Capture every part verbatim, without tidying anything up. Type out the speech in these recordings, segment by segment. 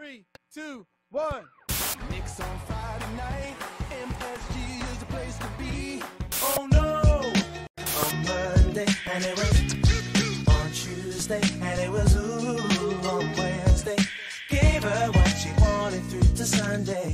three, two, one. Knicks on Friday night, M S G is the place to be. Oh no! On Monday, and it was on Tuesday, and it was ooh on Wednesday. Gave her what she wanted through to Sunday.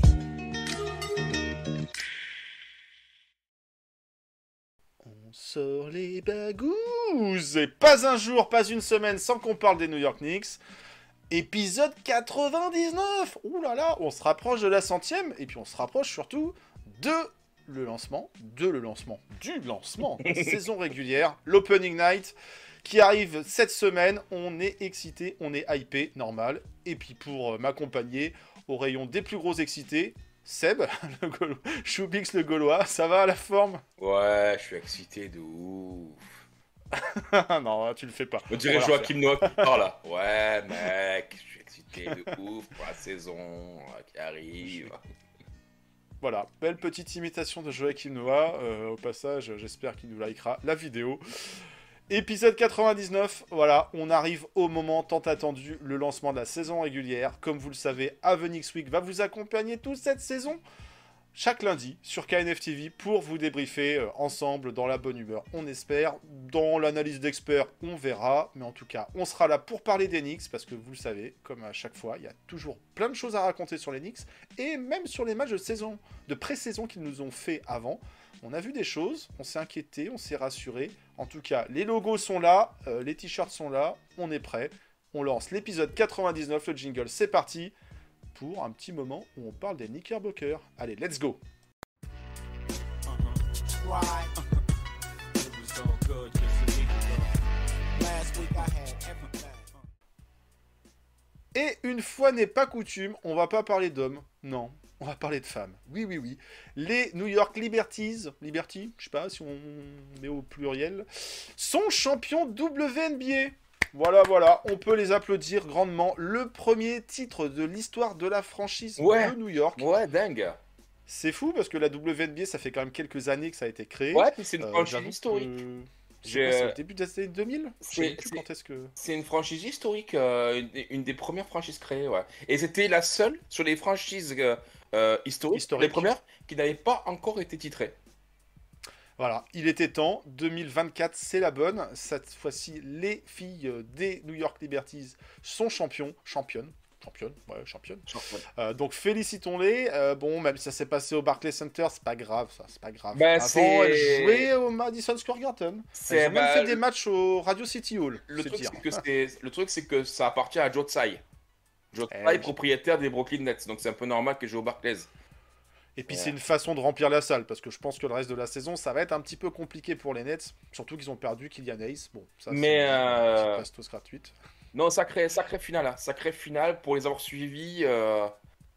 On sort les bagouses et pas un jour, pas une semaine sans qu'on parle des New York Knicks. Épisode quatre-vingt-dix-neuf. Ouh là là, on se rapproche de la centième et puis on se rapproche surtout de le lancement, de le lancement, du lancement, saison régulière, l'opening night qui arrive cette semaine. On est excité, on est hypé, normal. Et puis pour euh, m'accompagner au rayon des plus gros excités, Seb, le Gaulois, Choubix le Gaulois, ça va à la forme? Ouais, je suis excité de ouf. Non, tu le fais pas. On dirait Joachim Noah qui parle là. Ouais, mec, je suis excité de ouf pour la saison euh, qui arrive. Voilà, belle petite imitation de Joachim Noah. Euh, au passage, j'espère qu'il nous likera la vidéo. Épisode quatre-vingt-dix-neuf, voilà, on arrive au moment tant attendu, le lancement de la saison régulière. Comme vous le savez, Avenix Week va vous accompagner toute cette saison, chaque lundi, sur K N F T V, pour vous débriefer euh, ensemble, dans la bonne humeur, on espère. Dans l'analyse d'experts, on verra. Mais en tout cas, on sera là pour parler des Knicks, parce que vous le savez, comme à chaque fois, il y a toujours plein de choses à raconter sur les Knicks, et même sur les matchs de saison, de pré-saison qu'ils nous ont fait avant. On a vu des choses, on s'est inquiété, on s'est rassuré. En tout cas, les logos sont là, euh, les t-shirts sont là, on est prêt. On lance l'épisode quatre-vingt-dix-neuf, le jingle, c'est parti pour un petit moment où on parle des Knickerbockers. Allez, let's go. Et une fois n'est pas coutume, on va pas parler d'hommes, non. On va parler de femmes. Oui, oui, oui. Les New York Liberties, Liberty, je sais pas si on met au pluriel, sont champions W N B A. Voilà, voilà, on peut les applaudir grandement. Le premier titre de l'histoire de la franchise Ouais. de New York. Ouais, dingue. C'est fou parce que la W N B A, ça fait quand même quelques années que ça a été créé. Ouais, puis c'est une Euh, franchise j'avoue historique. que- C'est J'ai- quoi, c'est au début des années deux mille. Je sais C'est- même plus c'est- quand est-ce que... C'est une franchise historique, euh, une, une des premières franchises créées, ouais. Et c'était la seule sur les franchises euh, euh, historiques, Historique. les premières, qui n'avaient pas encore été titrées. Voilà, il était temps. deux mille vingt-quatre, c'est la bonne. Cette fois-ci, les filles des New York Liberties sont champions, championnes. Championnes, ouais, championnes. Euh, donc félicitons-les. Euh, bon, même si ça s'est passé au Barclays Center, c'est pas grave, ça, c'est pas grave. Bah, Avant, c'est- elles jouaient au Madison Square Garden. C'est- Elles ont même bah, fait des le- matchs au Radio City Hall. Le c'est truc, dire. c'est que c'est- le truc, c'est que ça appartient à Joe Tsai. Joe Eh Tsai, oui. propriétaire des Brooklyn Nets, donc c'est un peu normal que je joue au Barclays. Et puis Ouais. c'est une façon de remplir la salle, parce que je pense que le reste de la saison, ça va être un petit peu compliqué pour les Nets, surtout qu'ils ont perdu Kylian Hayes. Bon, ça Mais, c'est une euh, petite bastos gratuite. Non, sacré, sacré finale, hein. Sacré finale pour les avoir suivis. Euh,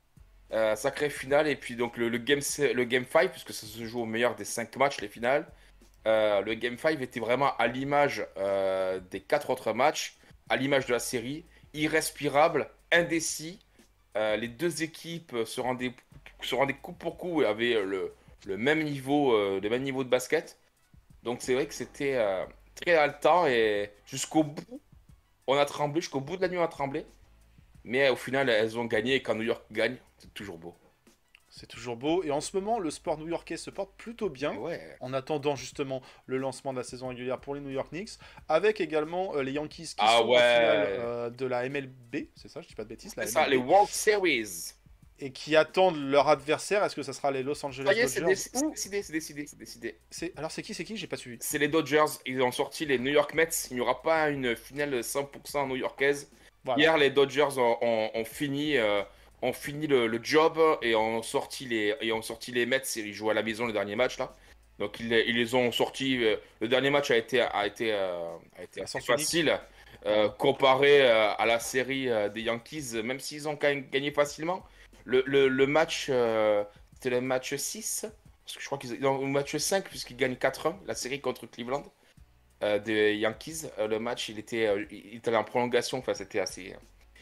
euh, sacré finale, et puis donc le, le game, le game cinq, puisque ça se joue au meilleur des cinq matchs, les finales. Euh, le game cinq était vraiment à l'image euh, des quatre autres matchs, à l'image de la série, irrespirable, indécis. Euh, les deux équipes se rendaient, se rendaient coup pour coup et avaient le, le, même niveau, euh, le même niveau de basket. Donc c'est vrai que c'était euh, très haletant, et jusqu'au bout, on a tremblé, jusqu'au bout de la nuit on a tremblé. Mais au final, elles ont gagné, et quand New York gagne, c'est toujours beau. C'est toujours beau. Et en ce moment, le sport new-yorkais se porte plutôt bien. Ouais. En attendant justement le lancement de la saison régulière pour les New York Knicks, avec également euh, les Yankees qui Ah sont ouais. en finale euh, de la M L B, c'est ça, je dis pas de bêtises, la C'est ça, M L B, les World Series. et qui attendent leur adversaire. Est-ce que ça sera les Los Angeles Ça y est, c'est Dodgers déc- c'est ou... décidé, c'est décidé, c'est décidé. c'est... Alors c'est qui, c'est qui? J'ai pas suivi. C'est les Dodgers, ils ont sorti les New York Mets. Il n'y aura pas une finale cent pour cent new-yorkaise. Voilà. Hier, les Dodgers ont, ont- ont fini, euh, ont fini le, le job, et ont sorti les, et ont sorti les Mets. Ils jouent à la maison le dernier match là. Donc ils, les- ils les ont sortis. euh, Le dernier match a été, a été, euh, a été À assez sens unique. facile euh, comparé euh, à la série euh, des Yankees, même s'ils ont quand même gagné facilement. Le, le, le match, euh, c'était le match six, parce que je crois qu'ils ont le match cinq, puisqu'ils gagnent quatre un, la série contre Cleveland euh, des Yankees. Euh, le match, il était, euh, il était allé en prolongation, enfin c'était assez,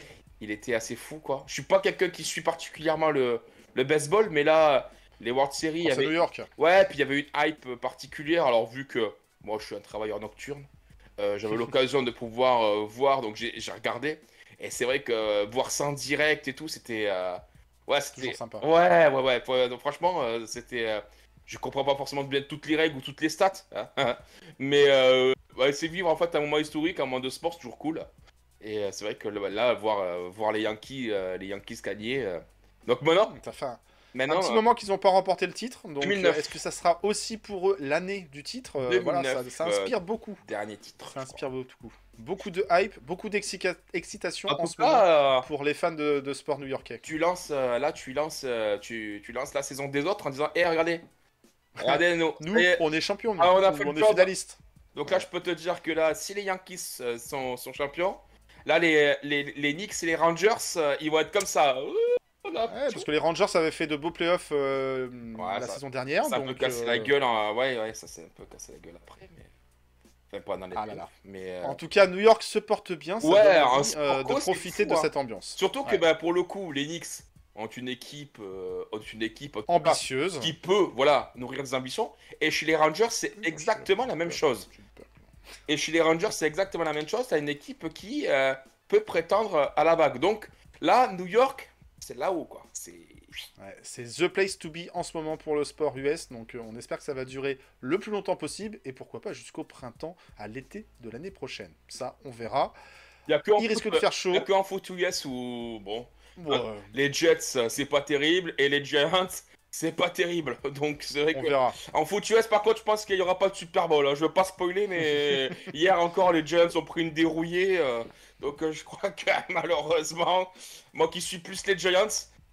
il était assez fou quoi. Je suis pas quelqu'un qui suit particulièrement le, le baseball, mais là, les World Series, il y Oh, c'est avait... New York. Ouais, puis il y avait une hype particulière. Alors, vu que moi je suis un travailleur nocturne, euh, j'avais l'occasion de pouvoir euh, voir, donc j'ai j'ai regardé. Et c'est vrai que euh, voir ça en direct et tout, c'était. euh, Ouais, c'était. Toujours sympa. Ouais, ouais, ouais. ouais, donc, franchement, euh, c'était. euh, Je comprends pas forcément bien toutes les règles ou toutes les stats. Hein, mais euh, ouais, c'est vivre en fait un moment historique, un moment de sport, c'est toujours cool. Et euh, c'est vrai que le- là, voir, euh, voir les Yankees, euh, les Yankees gagner. euh, Donc maintenant, Ça fait un, un maintenant petit euh, moment qu'ils n'ont pas remporté le titre. Donc, deux mille neuf. euh, est-ce que ça sera aussi pour eux l'année du titre? Euh, Voilà, ça, deux mille neuf, ça euh, inspire beaucoup. dernier titre. Ça je crois. inspire beaucoup. Beaucoup de hype, beaucoup d'excitation En en tout ce moment cas, euh, pour les fans de, de sport new-yorkais. tu lances euh, là, tu lances, euh, tu, tu lances la saison des autres en disant, hé, regardez, regardez nous, Nous, ça y est. on est champions, nous. Ah, on a Ou fait le on est job. finalistes. Donc là, je peux te dire que là, si les Yankees euh, sont, sont champions, là, les, les, les Knicks et les Rangers, euh, ils vont être comme ça. Ouh, on a- Ouais, parce que les Rangers avaient fait de beaux playoffs euh, Ouais, la ça- saison dernière. Ça peut donc, casser euh, la gueule. En... Ouais, ouais, ça s'est un peu cassé la gueule après, mais. Enfin, pas dans les Ah là playoffs, là. mais. euh, En tout cas, New York se porte bien. Ça Ouais, donne en envie, euh, de Sporco, c'est profiter fou, de hein. cette ambiance. Surtout que Ouais. bah, pour le coup, les Knicks ont une équipe, euh, ont une équipe en tout cas, Ambitieuse. qui peut, voilà, nourrir des ambitions. Et chez les Rangers, c'est exactement la même chose. Et chez les Rangers, c'est exactement la même chose. T'as une équipe qui euh, peut prétendre à la bague. Donc là, New York, c'est là-haut, quoi. C'est. Ouais, c'est the place to be en ce moment pour le sport U S, donc euh, on espère que ça va durer le plus longtemps possible et pourquoi pas jusqu'au printemps, à l'été de l'année prochaine. Ça, on verra. Il y a que en Il risque foot- de faire il chaud. y a que en foot U S où bon, Bon, euh, euh, les Jets, euh, c'est pas terrible et les Giants, c'est pas terrible. Donc c'est vrai on que verra. en foot U S, par contre, je pense qu'il y aura pas de Super Bowl. Hein. Je veux pas spoiler, mais hier encore, les Giants ont pris une dérouillée. euh, donc euh, je crois que malheureusement, moi qui suis plus les Giants.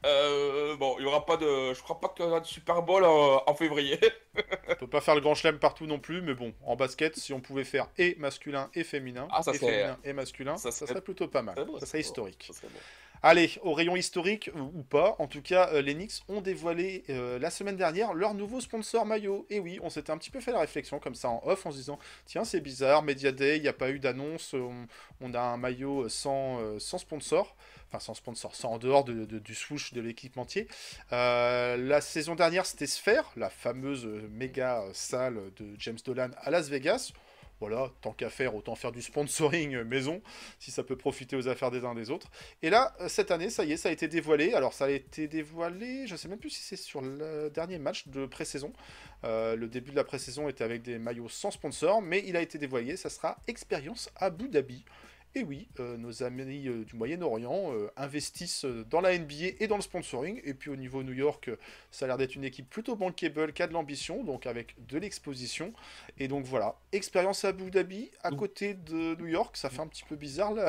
Euh, bon, il y aura pas de, je crois pas qu'il y aura de Super Bowl en, en février. On peut pas faire le grand chelem partout non plus, mais bon, en basket, si on pouvait faire et masculin et féminin, Ah, ça et serait- féminin et masculin, ça ça, serait- serait plutôt pas mal. C'est beau, ça c'est serait beau, historique. ça serait beau. Allez, au rayon historique ou ou pas, en tout cas, euh, les Knicks ont dévoilé euh, la semaine dernière leur nouveau sponsor maillot. Et oui, on s'était un petit peu fait la réflexion comme ça en off en se disant tiens, c'est bizarre, Media Day, il n'y a pas eu d'annonce, on, on a un maillot sans, euh, sans sponsor. Enfin, sans sponsor, sans en dehors de, de- du swoosh de l'équipementier. Euh, la saison dernière, c'était Sphere, la fameuse euh, méga euh, salle de James Dolan à Las Vegas. Voilà, tant qu'à faire, autant faire du sponsoring euh, maison, si ça peut profiter aux affaires des uns des autres. Et là, euh, cette année, ça y est, ça a été dévoilé. Alors, ça a été dévoilé, je ne sais même plus si c'est sur le dernier match de pré-saison. Euh, le début de la pré-saison était avec des maillots sans sponsor, mais il a été dévoilé. Ça sera Expérience Abu Dhabi. Et oui, euh, nos amis euh, du Moyen-Orient euh, investissent euh, dans la N B A et dans le sponsoring. Et puis au niveau New York, euh, ça a l'air d'être une équipe plutôt bankable qui a de l'ambition, donc avec de l'exposition. Et donc voilà, expérience à Abu Dhabi, à côté de New York, ça fait un petit peu bizarre là,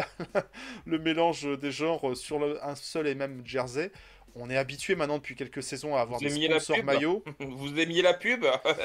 le mélange des genres sur le- un seul et même jersey. On est habitué maintenant depuis quelques saisons à avoir Vous des aimiez la sponsors pub maillots. Vous aimiez la pub?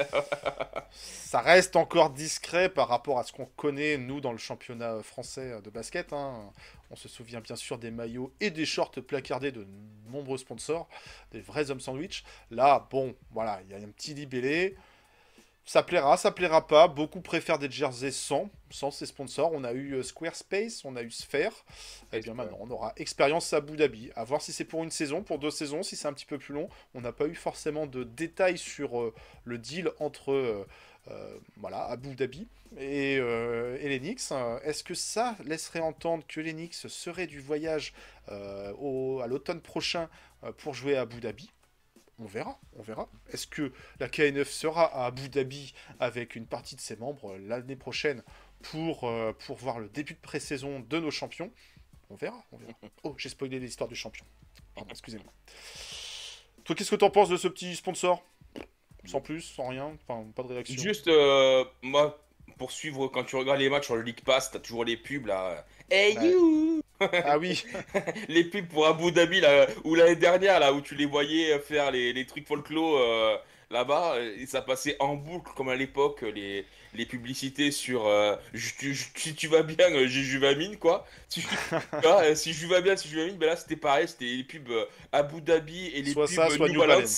Ça reste encore discret par rapport à ce qu'on connaît, nous, dans le championnat français de basket. Hein. On se souvient bien sûr des maillots et des shorts placardés de nombreux sponsors, des vrais hommes sandwich. Là, bon, voilà, il y a un petit libellé. Ça plaira, ça plaira pas. Beaucoup préfèrent des jerseys sans, sans ces sponsors. On a eu euh, Squarespace, on a eu Sphere. Et bien maintenant, on aura Expérience à Abu Dhabi. À voir si c'est pour une saison, pour deux saisons, si c'est un petit peu plus long. On n'a pas eu forcément de détails sur euh, le deal entre euh, euh, voilà, Abu Dhabi et, euh, et les Knicks. Euh, Est-ce que ça laisserait entendre que les Knicks seraient du voyage euh, au, à l'automne prochain euh, pour jouer à Abu Dhabi? On verra, on verra. Est-ce que la K N F sera à Abu Dhabi avec une partie de ses membres l'année prochaine pour, euh, pour voir le début de pré-saison de nos champions? On verra, on verra. Oh, j'ai spoilé l'histoire du champion. Pardon, excusez-moi. Toi, qu'est-ce que t'en penses de ce petit sponsor? Sans plus, sans rien, enfin, pas de réaction. Juste, euh, moi, pour suivre, quand tu regardes les matchs sur le League Pass, t'as toujours les pubs là. Hey Ouais. you! Ah oui, Les pubs pour Abu Dhabi, là, ou l'année dernière, là, où tu les voyais faire les, les trucs folklore euh, là-bas, et ça passait en boucle, comme à l'époque, les, les publicités sur euh, je- tu- je- si tu vas bien, euh, j'ai Juvamine, quoi. Si, ah, euh, si je vais bien, si je vais bien, ben là, c'était pareil, c'était les pubs euh, Abu Dhabi et les soit pubs ça, soit New New Balance. Balance.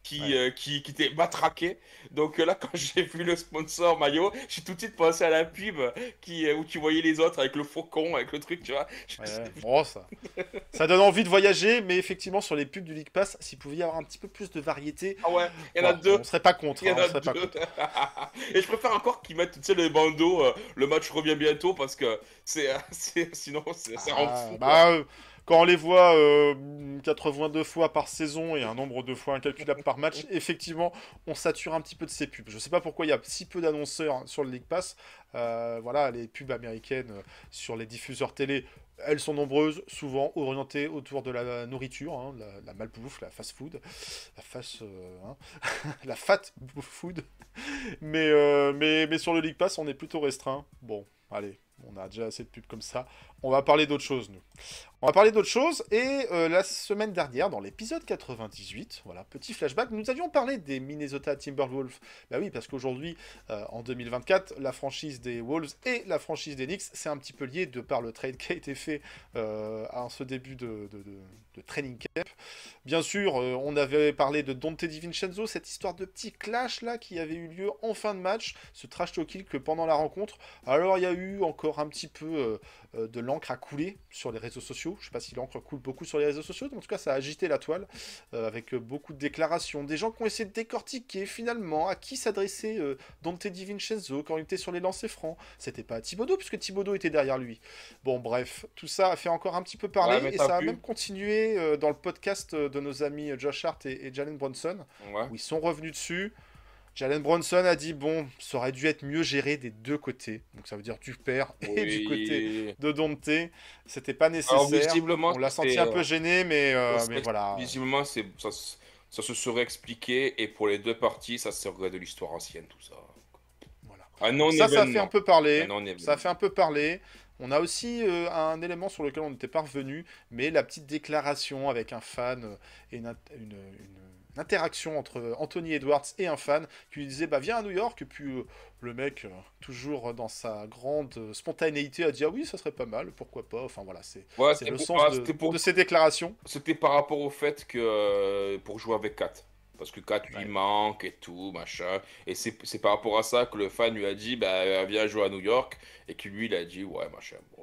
qui, Ouais. euh, qui, qui était matraqué. Donc euh, là, quand j'ai vu le sponsor maillot, j'ai tout de suite pensé à la pub qui, euh, où tu voyais les autres avec le faucon, avec le truc, tu vois. Je me suis Ouais. dit, Bon, ça, ça donne envie de voyager, mais effectivement, sur les pubs du League Pass, s'il pouvait y avoir un petit peu plus de variété, ah ouais, il y en a bon, deux. on serait pas contre. Il y Hein, en on a serait pas deux. contre. Et je préfère encore qu'ils mettent, tu sais, le bandeau, euh, le match revient bientôt, parce que c'est, euh, c'est- sinon, c'est- ça rend Ah, fou, quoi. bah, euh, quand on les voit euh, quatre-vingt-deux fois par saison et un nombre de fois incalculable par match, effectivement, on sature un petit peu de ces pubs. Je sais pas pourquoi il y a si peu d'annonceurs sur le League Pass. Euh, voilà, les pubs américaines euh, sur les diffuseurs télé, elles sont nombreuses, souvent orientées autour de la nourriture, hein, la, la malbouffe, la fast food, la fast, euh, hein, la fat food. Mais, euh, mais, mais sur le League Pass, on est plutôt restreint. Bon, allez, on a déjà assez de pubs comme ça. On va parler d'autre chose, nous. On va parler d'autre chose, et euh, la semaine dernière, dans l'épisode quatre-vingt-dix-huit, voilà, petit flashback, nous avions parlé des Minnesota Timberwolves. Bah oui, parce qu'aujourd'hui, euh, en deux mille vingt-quatre, la franchise des Wolves et la franchise des Knicks, c'est un petit peu lié de par le trade qui a été fait euh, à ce début de, de, de, de training camp. Bien sûr, euh, on avait parlé de Donte DiVincenzo, cette histoire de petit clash là qui avait eu lieu en fin de match, ce trash talking que pendant la rencontre. Alors il y a eu encore un petit peu euh, euh, de l'encre à couler sur les réseaux sociaux. Je sais pas si l'encre coule beaucoup sur les réseaux sociaux, mais en tout cas ça a agité la toile euh, avec euh, beaucoup de déclarations, des gens qui ont essayé de décortiquer finalement à qui s'adressait euh, Donte DiVincenzo quand il était sur les lancers francs. C'était pas à Thibodeau puisque Thibodeau était derrière lui. Bon bref, tout ça a fait encore un petit peu parler Ouais, mais et ça ça a pue. même continué euh, dans le podcast euh, de nos amis Josh Hart et, et Jalen Brunson Ouais. où ils sont revenus dessus. Jalen Brunson a dit bon, ça aurait dû être mieux géré des deux côtés. Donc ça veut dire du père et du côté Oui. de Donte. C'était pas Alors, nécessaire. visiblement, On l'a ça senti s'est, un euh, peu gêné, mais, euh, ça mais s'est- voilà. visiblement, c'est, ça, se- ça se serait expliqué, et pour les deux parties, ça serait de l'histoire ancienne, tout ça. Voilà. Un Donc ça, ça a fait un non-événement. peu Un parler. Ça a non-événement. fait un peu parler. On a aussi euh, un élément sur lequel on n'était pas revenu, mais la petite déclaration avec un fan euh, et une, int- une- une- une interaction entre Anthony Edwards et un fan qui lui disait bah viens à New York et puis euh, le mec euh, toujours dans sa grande euh, spontanéité a dit ah oui ça serait pas mal pourquoi pas enfin voilà c'est Ouais, c'est c'était le pour, sens ah, de, c'était pour, de ces déclarations. c'était par rapport au fait que euh, pour jouer avec Kat. Parce que Kat lui Ouais. manque et tout, machin. Et c'est c'est par rapport à ça que le fan lui a dit, bah viens jouer à New York. Et que lui, il a dit, ouais, machin. Bon.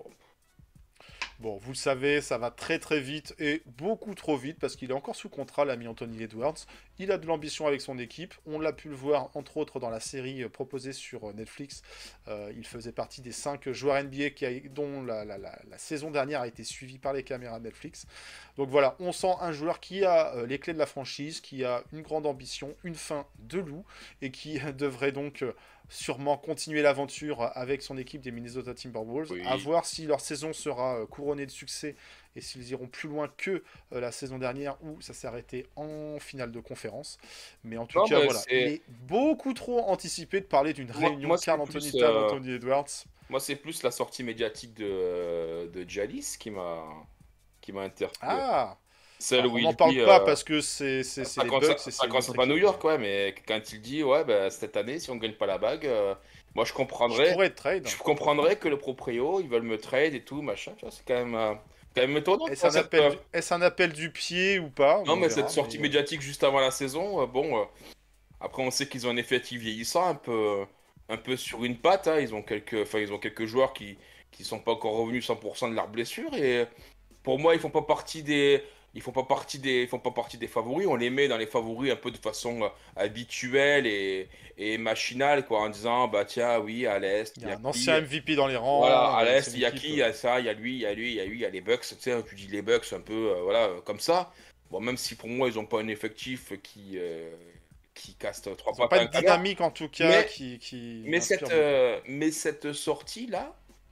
Bon, vous le savez, ça va très très vite et beaucoup trop vite parce qu'il est encore sous contrat, l'ami Anthony Edwards. Il a de l'ambition avec son équipe. On l'a pu le voir entre autres dans la série euh, proposée sur euh, Netflix. Euh, il faisait partie des cinq joueurs N B A qui a- dont la, la- la- la saison dernière a été suivie par les caméras de Netflix. Donc voilà, on sent un joueur qui a euh, les clés de la franchise, qui a une grande ambition, une fin de loup et qui devrait donc euh, sûrement continuer l'aventure avec son équipe des Minnesota Timberwolves. Oui. À voir si leur saison sera euh, couronnée de succès et s'ils iront plus loin que euh, la saison dernière où ça s'est arrêté en finale de conférence. Mais en tout Non, cas, mais voilà, c'est- il est beaucoup trop anticipé de parler d'une Moi- réunion moi, c'est Karl plus, Anthony euh, Towns, Anthony Edwards. Moi, c'est plus la sortie médiatique de, de Jalis qui m'a qui m'a interpellé. Ah, Celle alors, où on il n'en parle dit, pas euh, parce que c'est c'est- c'est ça les concerne, Bucks et ça c'est concerne notre pas New équipe, York, mais ouais, mais quand il dit, ouais, bah, cette année, si on gagne pas la bague, euh, moi je je comprendrais, pourrais être trade. je comprendrais que le proprio, ils veulent me trade et tout, machin, tu vois, c'est quand même, euh, quand même étonnant. Est-ce quoi, un, cette, appel euh, du... Est-ce un appel du pied ou pas? Non, On mais verra, cette sortie mais, euh, médiatique juste avant la saison, euh, bon, euh, après on sait qu'ils ont un effectif vieillissant, un peu, un peu sur une patte, hein, ils ont quelques, enfin, ils ont quelques joueurs qui, qui sont pas encore revenus cent pour cent de leurs blessures, et pour moi, ils font pas partie des, ils font pas partie des, ils font pas partie des favoris. On les met dans les favoris un peu de façon euh, habituelle et, et machinale, quoi, en disant, bah tiens, oui, à l'Est, Il il y y a a un qui, ancien M V P dans les voilà, rangs. à euh, l'Est, c'est il une y a équipe, qui, il y euh, a ça, il y a lui, il y a lui, il y a lui, il y a les Bucks, tu sais, tu dis les Bucks un peu, euh, voilà, euh, comme ça. Bon, même si pour moi, ils ont pas un effectif qui, euh, qui casse trois Ils n'ont pattes pas à un une canard. dynamique en tout cas Mais- qui, qui Mais inspire cette, beaucoup. euh, mais cette sortie-là,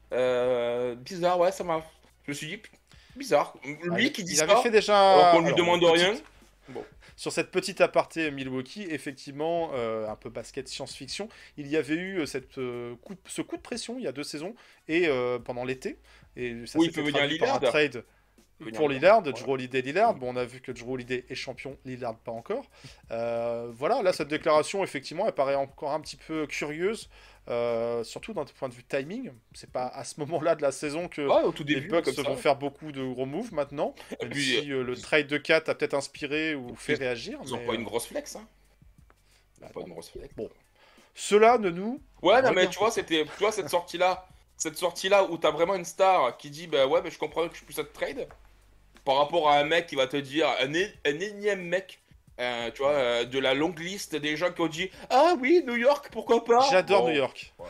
euh, bizarre, ouais, ça m'a. Je me suis dit, bizarre. Ah, Lui il- qui dit il ça, avait fait déjà. alors qu'on lui alors, demande une rien. petite- Bon. Sur cette petite aparté Milwaukee, effectivement, euh, un peu basket science-fiction, il y avait eu euh, cette, euh, coup de- ce coup de pression il y a deux saisons et euh, pendant l'été. Et ça Oui, il s'était peut venir traduit par un Lillard. trade Il peut venir pour Lillard, Lillard, ouais. Drew Holiday Lillard. Bon, on a vu que Drew Holiday est champion, Lillard pas encore. Euh, voilà, là cette déclaration effectivement elle paraît encore un petit peu curieuse. Euh, surtout d'un point de vue timing. C'est pas à ce moment-là de la saison que Ouais, au tout les début, Bucks comme ça. vont faire beaucoup de gros moves maintenant. Et Même puis, si euh, le trade de Cat a peut-être inspiré ou fait ils- réagir. Ils ont mais, pas euh, une grosse flex, hein. Ils bah ont pas non. une grosse flex. Bon. Cela ne nous. Ouais, non, mais regarde tu vois, c'était, tu vois, cette sortie-là, cette sortie-là où t'as vraiment une star qui dit, bah ouais, mais je comprends que je puisse être trade, par rapport à un mec qui va te dire, un, é- un énième mec, euh, tu vois, euh, de la longue liste des gens qui ont dit, ah oui, New York, pourquoi pas. J'adore Bon, New York. ouais.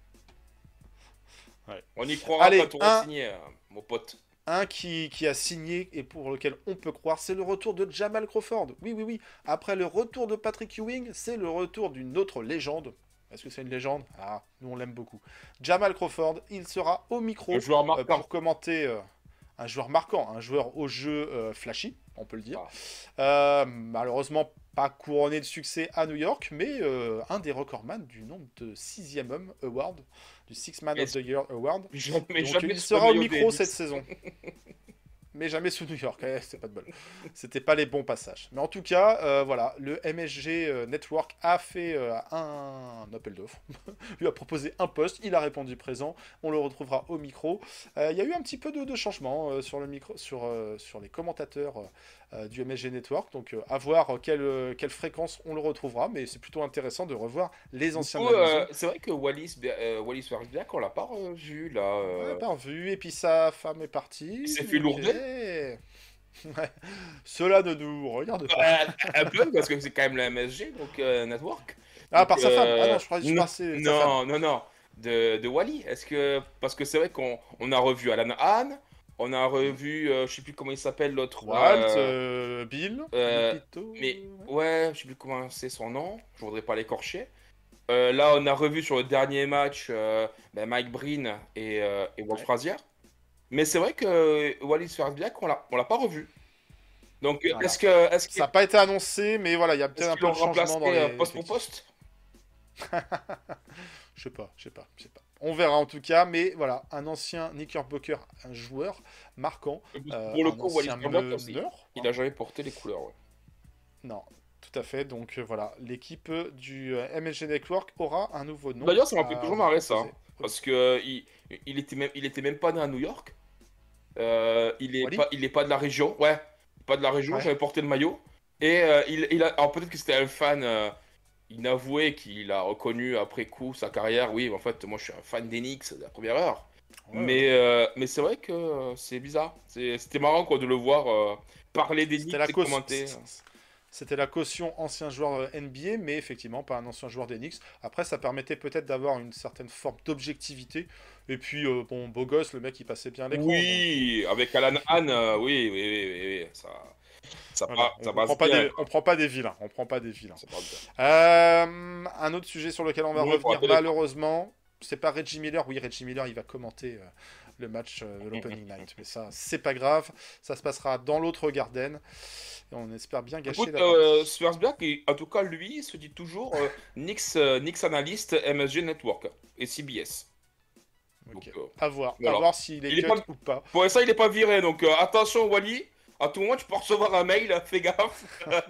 Ouais. On y croira Allez, quand on va un- signer, euh, mon pote. Un qui, qui a signé et pour lequel on peut croire, c'est le retour de Jamal Crawford. Oui, oui, oui. Après le retour de Patrick Ewing, c'est le retour d'une autre légende. Est-ce que c'est une légende? Ah, nous on l'aime beaucoup. Jamal Crawford, il sera au micro Un joueur euh, marquant. pour commenter euh, un joueur marquant, un joueur au jeu euh, flashy, on peut le dire. Ah. Euh, malheureusement, pas couronné de succès à New York, mais euh, un des recordman du nombre de sixième homme award, du Six Man Mais of the Year Award. Jamais, Donc, jamais il sous sera le au maillot des micro Knicks. cette saison. Mais jamais sous New York, eh, c'est pas de bol. C'était pas les bons passages. Mais en tout cas, euh, voilà, le M S G euh, Network a fait euh, un appel d'offres, lui a proposé un poste, il a répondu présent, on le retrouvera au micro. Euh, Il y a eu un petit peu de, de changement euh, sur, le micro, sur, euh, sur les commentateurs euh, du M S G Network, donc euh, à voir quelle, euh, quelle fréquence on le retrouvera, mais c'est plutôt intéressant de revoir les Du anciens coup, de la euh, maison. c'est vrai que Wallis, euh, Wallis Verbiac, on l'a pas revu là. Ouais, euh, pas revu, et puis sa femme est partie. Il s'est fait donc, lourder. eh, ouais. Cela ne nous regarde pas. Euh, un peu, parce que c'est quand même le M S G, donc euh, Network. Ah, Donc, par sa femme. Ah euh, non, je croyais que je non, pensais sa femme. non, non, non, de, de Wally. Est-ce que parce que c'est vrai qu'on on a revu Alan Hahn, on a revu, euh, je sais plus comment il s'appelle l'autre. Walt, euh, euh, Bill, euh, Lupito. mais ouais, je sais plus comment c'est son nom. Je voudrais pas l'écorcher. Euh, là, on a revu sur le dernier match euh, ben, Mike Breen et, euh, et Walt Ouais. Frazier. Mais c'est vrai que Wallis Verbiac, on l'a, on l'a pas revu. Donc, Voilà. est-ce que, est-ce Ça que, n'a pas été annoncé, mais voilà, il y a est-ce peut-être un qu'ils peu l'ont de changement remplacé dans euh, les. poste pour effectifs. poste? Je sais pas, je sais pas, je sais pas. On verra en tout cas, mais voilà, un ancien Knickerbocker, un joueur marquant. euh, Pour le un coup, Wallis ancien Verbiac aussi. meneur. Il a jamais porté les couleurs. Ouais. Non, tout à fait. Donc euh, voilà, l'équipe du euh, M S G Network aura un nouveau nom. D'ailleurs, ça m'a fait à toujours vous marrer ça. proposer. Parce que euh, il, il était même, il était même pas né à New York. Euh, il est Wally pas, il est pas de la région. Ouais, pas de la région. Ouais. J'avais porté le maillot. Et euh, il, il a, alors peut-être que c'était un fan euh, inavoué qu'il a reconnu après coup sa carrière. Oui, en fait, moi je suis un fan des Knicks de la première heure. Ouais, Mais, euh, mais c'est vrai que euh, c'est bizarre. C'est- C'était marrant quoi de le voir euh, parler des C'était Knicks la, et cau- commenter. C'était la caution ancien joueur euh, N B A, mais effectivement pas un ancien joueur des Knicks. Après, ça permettait peut-être d'avoir une certaine forme d'objectivité. Et puis, euh, bon, beau gosse, le mec, il passait bien à l'écran. donc, Oui, avec Alan Hahn, euh, oui, oui, oui, oui, oui, ça, ça, voilà. pa- ça on, passe prend pas bien, des, quoi. on prend pas des vilains. On prend pas des vilains. Ça passe bien. Euh, un autre sujet sur lequel on va Oui, pour revenir, rappeler les- malheureusement, c'est pas Reggie Miller. Oui, Reggie Miller, il va commenter euh, le match euh, de l'Opening Night. Mais ça, c'est pas grave. Ça se passera dans l'autre Garden. Et on espère bien gâcher Écoute, la euh, partie. Swearsberg, il- en tout cas, lui, il se dit toujours euh, Knicks, euh, Knicks Analyst, M S G Network et C B S. Ok. Donc, euh, À voir. voilà. À voir s'il est Il est cut pas- ou pas. pour l'instant, il n'est pas viré, donc euh, attention, Wally. À tout moment, tu peux recevoir un mail, fais gaffe.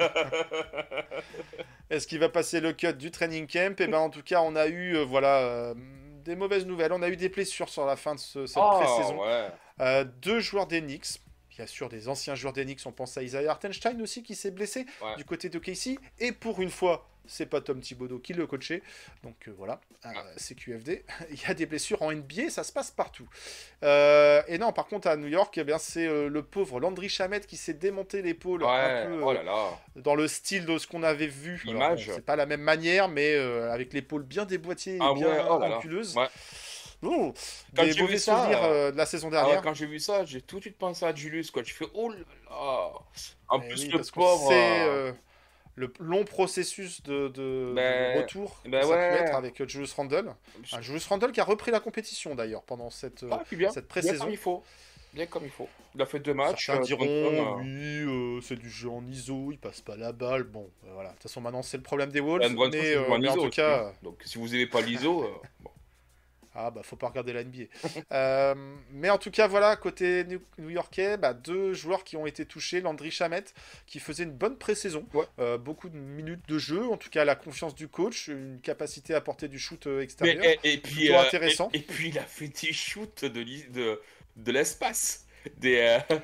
Est-ce qu'il va passer le cut du training camp? Et ben en tout cas, on a eu euh, voilà euh, des mauvaises nouvelles. On a eu des blessures sur la fin de ce- cette Ah, pré-saison. ouais. Euh, deux joueurs des Knicks. Bien sûr, des anciens joueurs des Knicks. On pense à Isaiah Hartenstein aussi qui s'est blessé Ouais. du côté de K C. Et pour une fois, c'est pas Tom Thibodeau qui le coachait. Donc euh, voilà, euh, c'est Q F D. Il y a des blessures en N B A, ça se passe partout. Euh, et non, par contre, à New York, eh bien, c'est euh, le pauvre Landry Shamet qui s'est démonté l'épaule Ouais, un peu oh euh, là là. dans le style de ce qu'on avait vu. Alors, Image. bon, c'est pas la même manière, mais euh, avec l'épaule bien déboîtée et Ah bien ouais, oh là là. anculeuse. Ouais. Oh, Quand des j'ai mauvais vu ça, souvenirs euh, euh, de la saison Ah ouais, dernière. quand j'ai vu ça, j'ai tout de suite pensé à Julius, quoi. Je fais, oh là là. En Eh plus, oui, le parce qu'on pauvre. sait euh, euh, le long processus de, de- Ben, de retour ben que ça ouais. peut être avec euh, Julius Randle. Un Julius Randle qui a repris la compétition d'ailleurs pendant cette, euh, Ah, puis bien. cette Bien pré-saison. comme il faut. Bien comme il faut. Il a fait deux matchs. Certains euh, diront, Thompson, euh, oui, euh, c'est du jeu en I S O, il passe pas la balle. Bon, euh, voilà. De toute façon, maintenant, c'est le problème des Wolves. Ben Brunson, mais, c'est euh, joué en mais en I S O tout aussi, cas, hein. Donc si vous aimez pas l'I S O, euh, bon. Ah bah faut pas regarder la N B A. Euh, mais en tout cas voilà, côté New- New-Yorkais, bah, deux joueurs qui ont été touchés. Landry Shamet qui faisait une bonne pré-saison, Ouais. Euh, beaucoup de minutes de jeu, en tout cas la confiance du coach, une capacité à porter du shoot euh, Mais, extérieur. et, et puis, Plutôt euh, intéressant. Et, et puis il a fait des shoots de, l'is- de, de l'espace. Des, euh,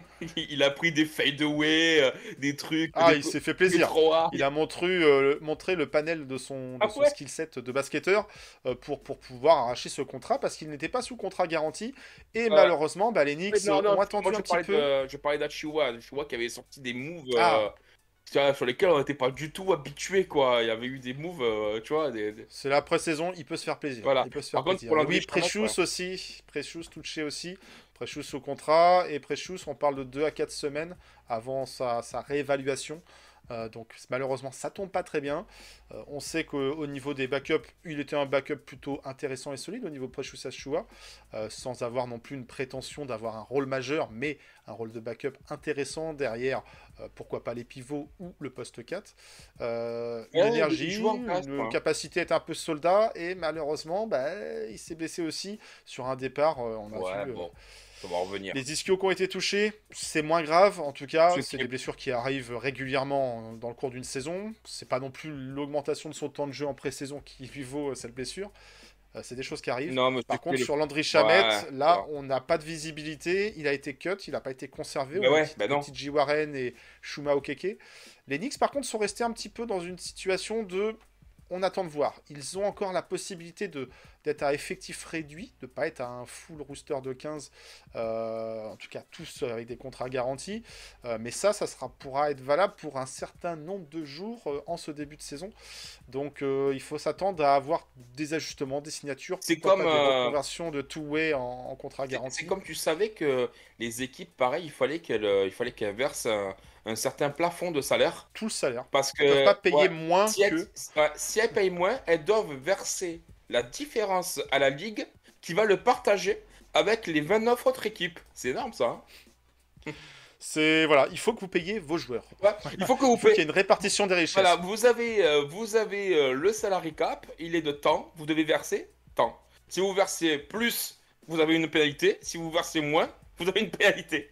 il a pris des fadeaway, euh, des trucs, Ah, des, il s'est fait des plaisir. throw hard. Il a montré, euh, montré le panel de son, de Ah son ouais. skill set de basketteur euh, pour, pour pouvoir arracher ce contrat parce qu'il n'était pas sous contrat garanti. Et Euh, malheureusement, bah, les Mais Knicks non, euh, non, ont attendu moi je un petit parlais peu. de, je parlais d'Achiuwa, Achiuwa qui avait sorti des moves euh, Ah, tu vois, sur lesquels on n'était pas du tout habitué, quoi. Il y avait eu des moves, euh, tu vois, des, des- c'est la pré-saison, il peut se faire plaisir. voilà. Il peut se Par faire contre, plaisir. pour Et Landry oui, Shamet, ouais. Precious aussi. Precious touché aussi. Precious au contrat. Et Precious, on parle de deux à quatre semaines avant sa, sa réévaluation. Euh, donc malheureusement, ça tombe pas très bien. Euh, on sait qu'au niveau des backups, il était un backup plutôt intéressant et solide au niveau de Precious Achiuwa, euh, sans avoir non plus une prétention d'avoir un rôle majeur, mais un rôle de backup intéressant derrière, euh, pourquoi pas les pivots ou le poste quatre. Euh, une Ouais, il énergie, joue en classe, une quoi. capacité à être un peu soldat, et malheureusement, bah, il s'est blessé aussi sur un départ. Euh, on a Ouais, vu euh, bon, ça va revenir. les ischios qui ont été touchés, c'est moins grave. En tout cas, Ce c'est qui des est- blessures qui arrivent régulièrement dans le cours d'une saison. C'est pas non plus l'augmentation de son temps de jeu en pré-saison qui lui vaut euh, cette blessure. Euh, c'est des choses qui arrivent. Non, mais Par c'est que contre, le- sur Landry Shamet, Ouais, là, voilà. on n'a pas de visibilité. Il a été cut, il n'a pas été conservé au Bah même ouais, titre bah que non. T J Warren et Shuma Okeke. Les Knicks, par contre, sont restés un petit peu dans une situation de on attend de voir. Ils ont encore la possibilité de d'être à effectif réduit, de ne pas être à un full rooster de quinze, euh, en tout cas tous avec des contrats garantis. Euh, mais ça, ça sera, pourra être valable pour un certain nombre de jours euh, en ce début de saison. Donc euh, il faut s'attendre à avoir des ajustements, des signatures, C'est pourquoi comme, pas des euh, reconversions de two-way en, en contrat c'est garanti. c'est comme tu savais que les équipes, pareil, il fallait qu'elles, euh, il fallait qu'elles versent un, un certain plafond de salaire. Tout le salaire. Parce Ils ne peuvent que, pas payer ouais, moins si elles, que... ouais, si elles payent moins, elles doivent verser la différence à la ligue qui va le partager avec les vingt-neuf autres équipes. C'est énorme ça, hein. C'est, voilà, il faut que vous payiez vos joueurs. Ouais, il faut que vous Il faut qu'il y ait payiez. une répartition des richesses. Voilà, vous avez, euh, vous avez euh, le salary cap, il est de temps, vous devez verser tant. Si vous versez plus, vous avez une pénalité. Si vous versez moins, vous avez une pénalité.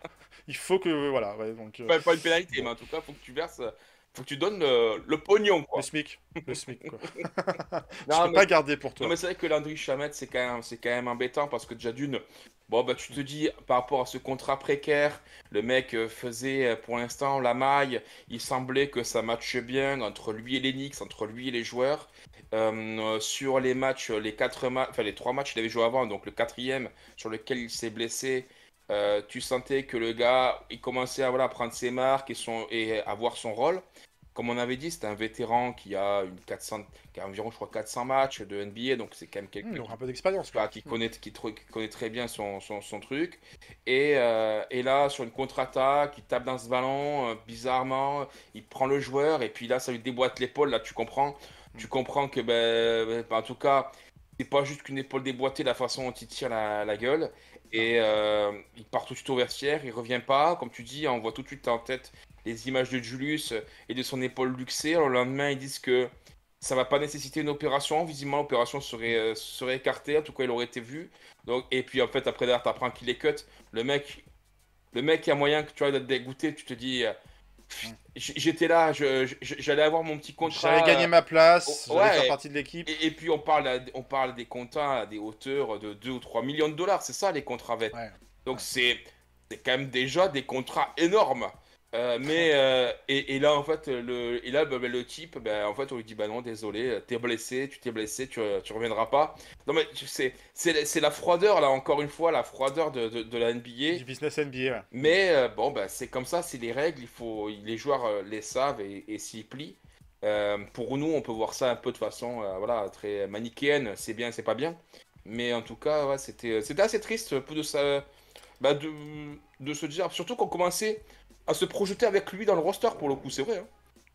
Il faut que... Voilà, ouais, donc... euh, Enfin, pas une pénalité, mais en tout cas, faut que tu verses, faut que tu donnes le, le pognon, quoi. le SMIC. Le SMIC, quoi. Je Non, peux mais, pas garder pour toi. non, mais c'est vrai que Landry Shamet, c'est quand même, c'est quand même embêtant parce que déjà d'une, bon, bah, tu te dis, par rapport à ce contrat précaire, le mec euh, faisait euh, pour l'instant la maille, il semblait que ça matche bien entre lui et les Knicks, entre lui et les joueurs. Euh, euh, sur les matchs, les quatre matchs, enfin les trois matchs qu'il avait joué avant, donc le quatrième sur lequel il s'est blessé, euh, tu sentais que le gars, il commençait à voilà, prendre ses marques et, son, et avoir son rôle. Comme on avait dit, c'est un vétéran qui a, une quatre cents, qui a environ, je crois, quatre cents matchs de N B A, donc c'est quand même Mmh, quelqu'un il qui, aura un peu d'expérience, quoi. voilà, qui connaît, qui, tr- qui connaît très bien son, son, son truc. Et, euh, et là, sur une contre-attaque, il tape dans ce ballon, euh, bizarrement, il prend le joueur, et puis là, ça lui déboîte l'épaule, là, tu comprends. Tu comprends que, ben, ben, en tout cas, c'est pas juste qu'une épaule déboîtée, la façon dont il tire la, la gueule. Et euh, il part tout de suite au vestiaire, il revient pas. Comme tu dis, on voit tout de suite en tête les images de Julius et de son épaule luxée. Alors, le lendemain, ils disent que ça va pas nécessiter une opération. Visiblement, l'opération serait, euh, serait écartée. En tout cas, il aurait été vu. Donc, et puis, en fait, après, derrière, t'apprends qu'il est cut. Le mec, le mec, il y a moyen que tu vois d'être dégoûté. Tu te dis, euh, pff, j- j'étais là, je- je- j'allais avoir mon petit contrat. J'allais gagner ma place, oh, j'allais ouais. faire partie de l'équipe. Et, et puis, on parle, à- on parle des contrats à des hauteurs de deux ou trois millions de dollars. C'est ça, les contrats V E T. Ouais. Donc, Ouais. c'est c'est quand même déjà des contrats énormes. Euh, mais euh, et, et là en fait le et là bah, bah, le type bah, en fait on lui dit bah non désolé t'es blessé tu t'es blessé tu, tu reviendras pas. Non mais tu sais c'est c'est la froideur là encore une fois la froideur de, de, de la N B A. Du business N B A, ouais. Mais euh, bon bah c'est comme ça, c'est les règles, il faut les joueurs euh, les savent et, et s'y plient. Euh, pour nous on peut voir ça un peu de façon euh, voilà très manichéenne, c'est bien c'est pas bien. Mais en tout cas ouais, c'était c'était assez triste un peu de ça bah, de, de se dire surtout qu'on commençait à se projeter avec lui dans le roster pour le coup, c'est vrai. Hein.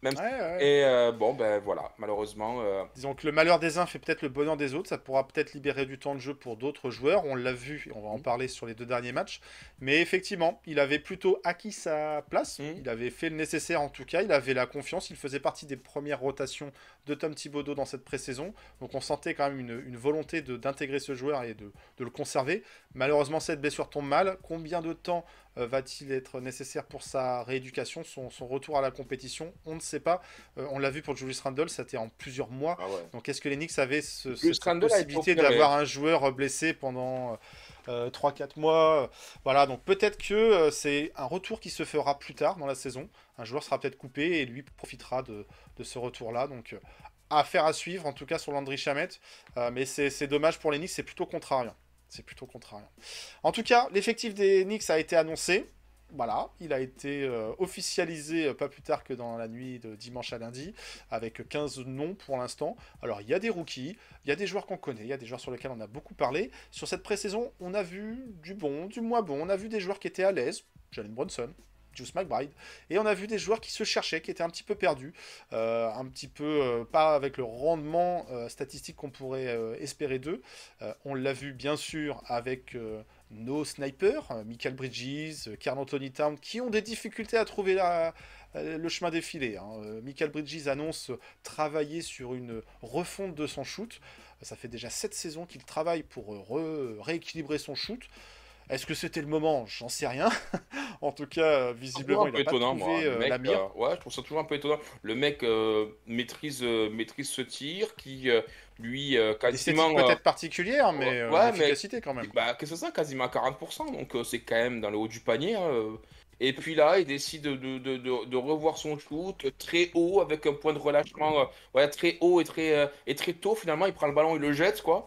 Même Ouais, ouais. Et euh, bon, ben voilà, malheureusement. euh, Disons que le malheur des uns fait peut-être le bonheur des autres. Ça pourra peut-être libérer du temps de jeu pour d'autres joueurs. On l'a vu, et on va en Mm. parler sur les deux derniers matchs. Mais effectivement, il avait plutôt acquis sa place. Mm. Il avait fait le nécessaire en tout cas. Il avait la confiance. Il faisait partie des premières rotations de Tom Thibodeau dans cette pré-saison. Donc on sentait quand même une, une volonté de- d'intégrer ce joueur et de, de le conserver. Malheureusement, cette blessure tombe mal. Combien de temps euh, va-t-il être nécessaire pour sa rééducation, son, son retour à la compétition? On ne sait pas. Euh, on l'a vu pour Julius Randle, c'était en plusieurs mois. Ah ouais. Donc est-ce que les Knicks avaient ce- Julius cette Randle a été possibilité opéré. d'avoir un joueur blessé pendant euh, trois quatre mois? Voilà, donc peut-être que euh, c'est un retour qui se fera plus tard dans la saison. Un joueur sera peut-être coupé et lui profitera de, de ce retour-là. Donc euh, affaire à suivre, en tout cas sur Landry Shamet. Euh, mais c'est c'est dommage pour les Knicks, c'est plutôt contrariant. C'est plutôt contrariant. En tout cas, l'effectif des Knicks a été annoncé. Voilà, il a été euh, officialisé euh, pas plus tard que dans la nuit de dimanche à lundi, avec quinze noms pour l'instant. Alors, il y a des rookies, il y a des joueurs qu'on connaît, il y a des joueurs sur lesquels on a beaucoup parlé. Sur cette pré-saison, on a vu du bon, du moins bon. On a vu des joueurs qui étaient à l'aise, Jalen Brunson, Juice McBride, et on a vu des joueurs qui se cherchaient, qui étaient un petit peu perdus, euh, un petit peu euh, pas avec le rendement euh, statistique qu'on pourrait euh, espérer d'eux. Euh, on l'a vu bien sûr avec euh, nos snipers, euh, Michael Bridges, euh, Karl Anthony Towns, qui ont des difficultés à trouver la- euh, le chemin défilé. Hein. Euh, Michael Bridges annonce travailler sur une refonte de son shoot. Ça fait déjà sept saisons qu'il travaille pour euh, re- rééquilibrer son shoot. Est-ce que c'était le moment? J'en sais rien. En tout cas, euh, C'est toujours visiblement, un il peu n'a pas étonnant, moi. trouvé Le euh, mec, la mire. euh, ouais, je trouve ça toujours un peu étonnant. Le mec euh, maîtrise, euh, maîtrise ce tir, qui euh, lui euh, Une esthétique quasiment. euh, peut-être particulière, mais euh, ouais, mais l'efficacité quand même. bah, qu'est-ce que c'est ça, quasiment à quarante pour cent. Donc euh, c'est quand même dans le haut du panier. Hein, euh. Et puis là, il décide de, de, de, de- de revoir son shoot très haut avec un point de relâchement euh, ouais, très haut et très, euh, et très tôt. Finalement, il prend le ballon et le jette, quoi.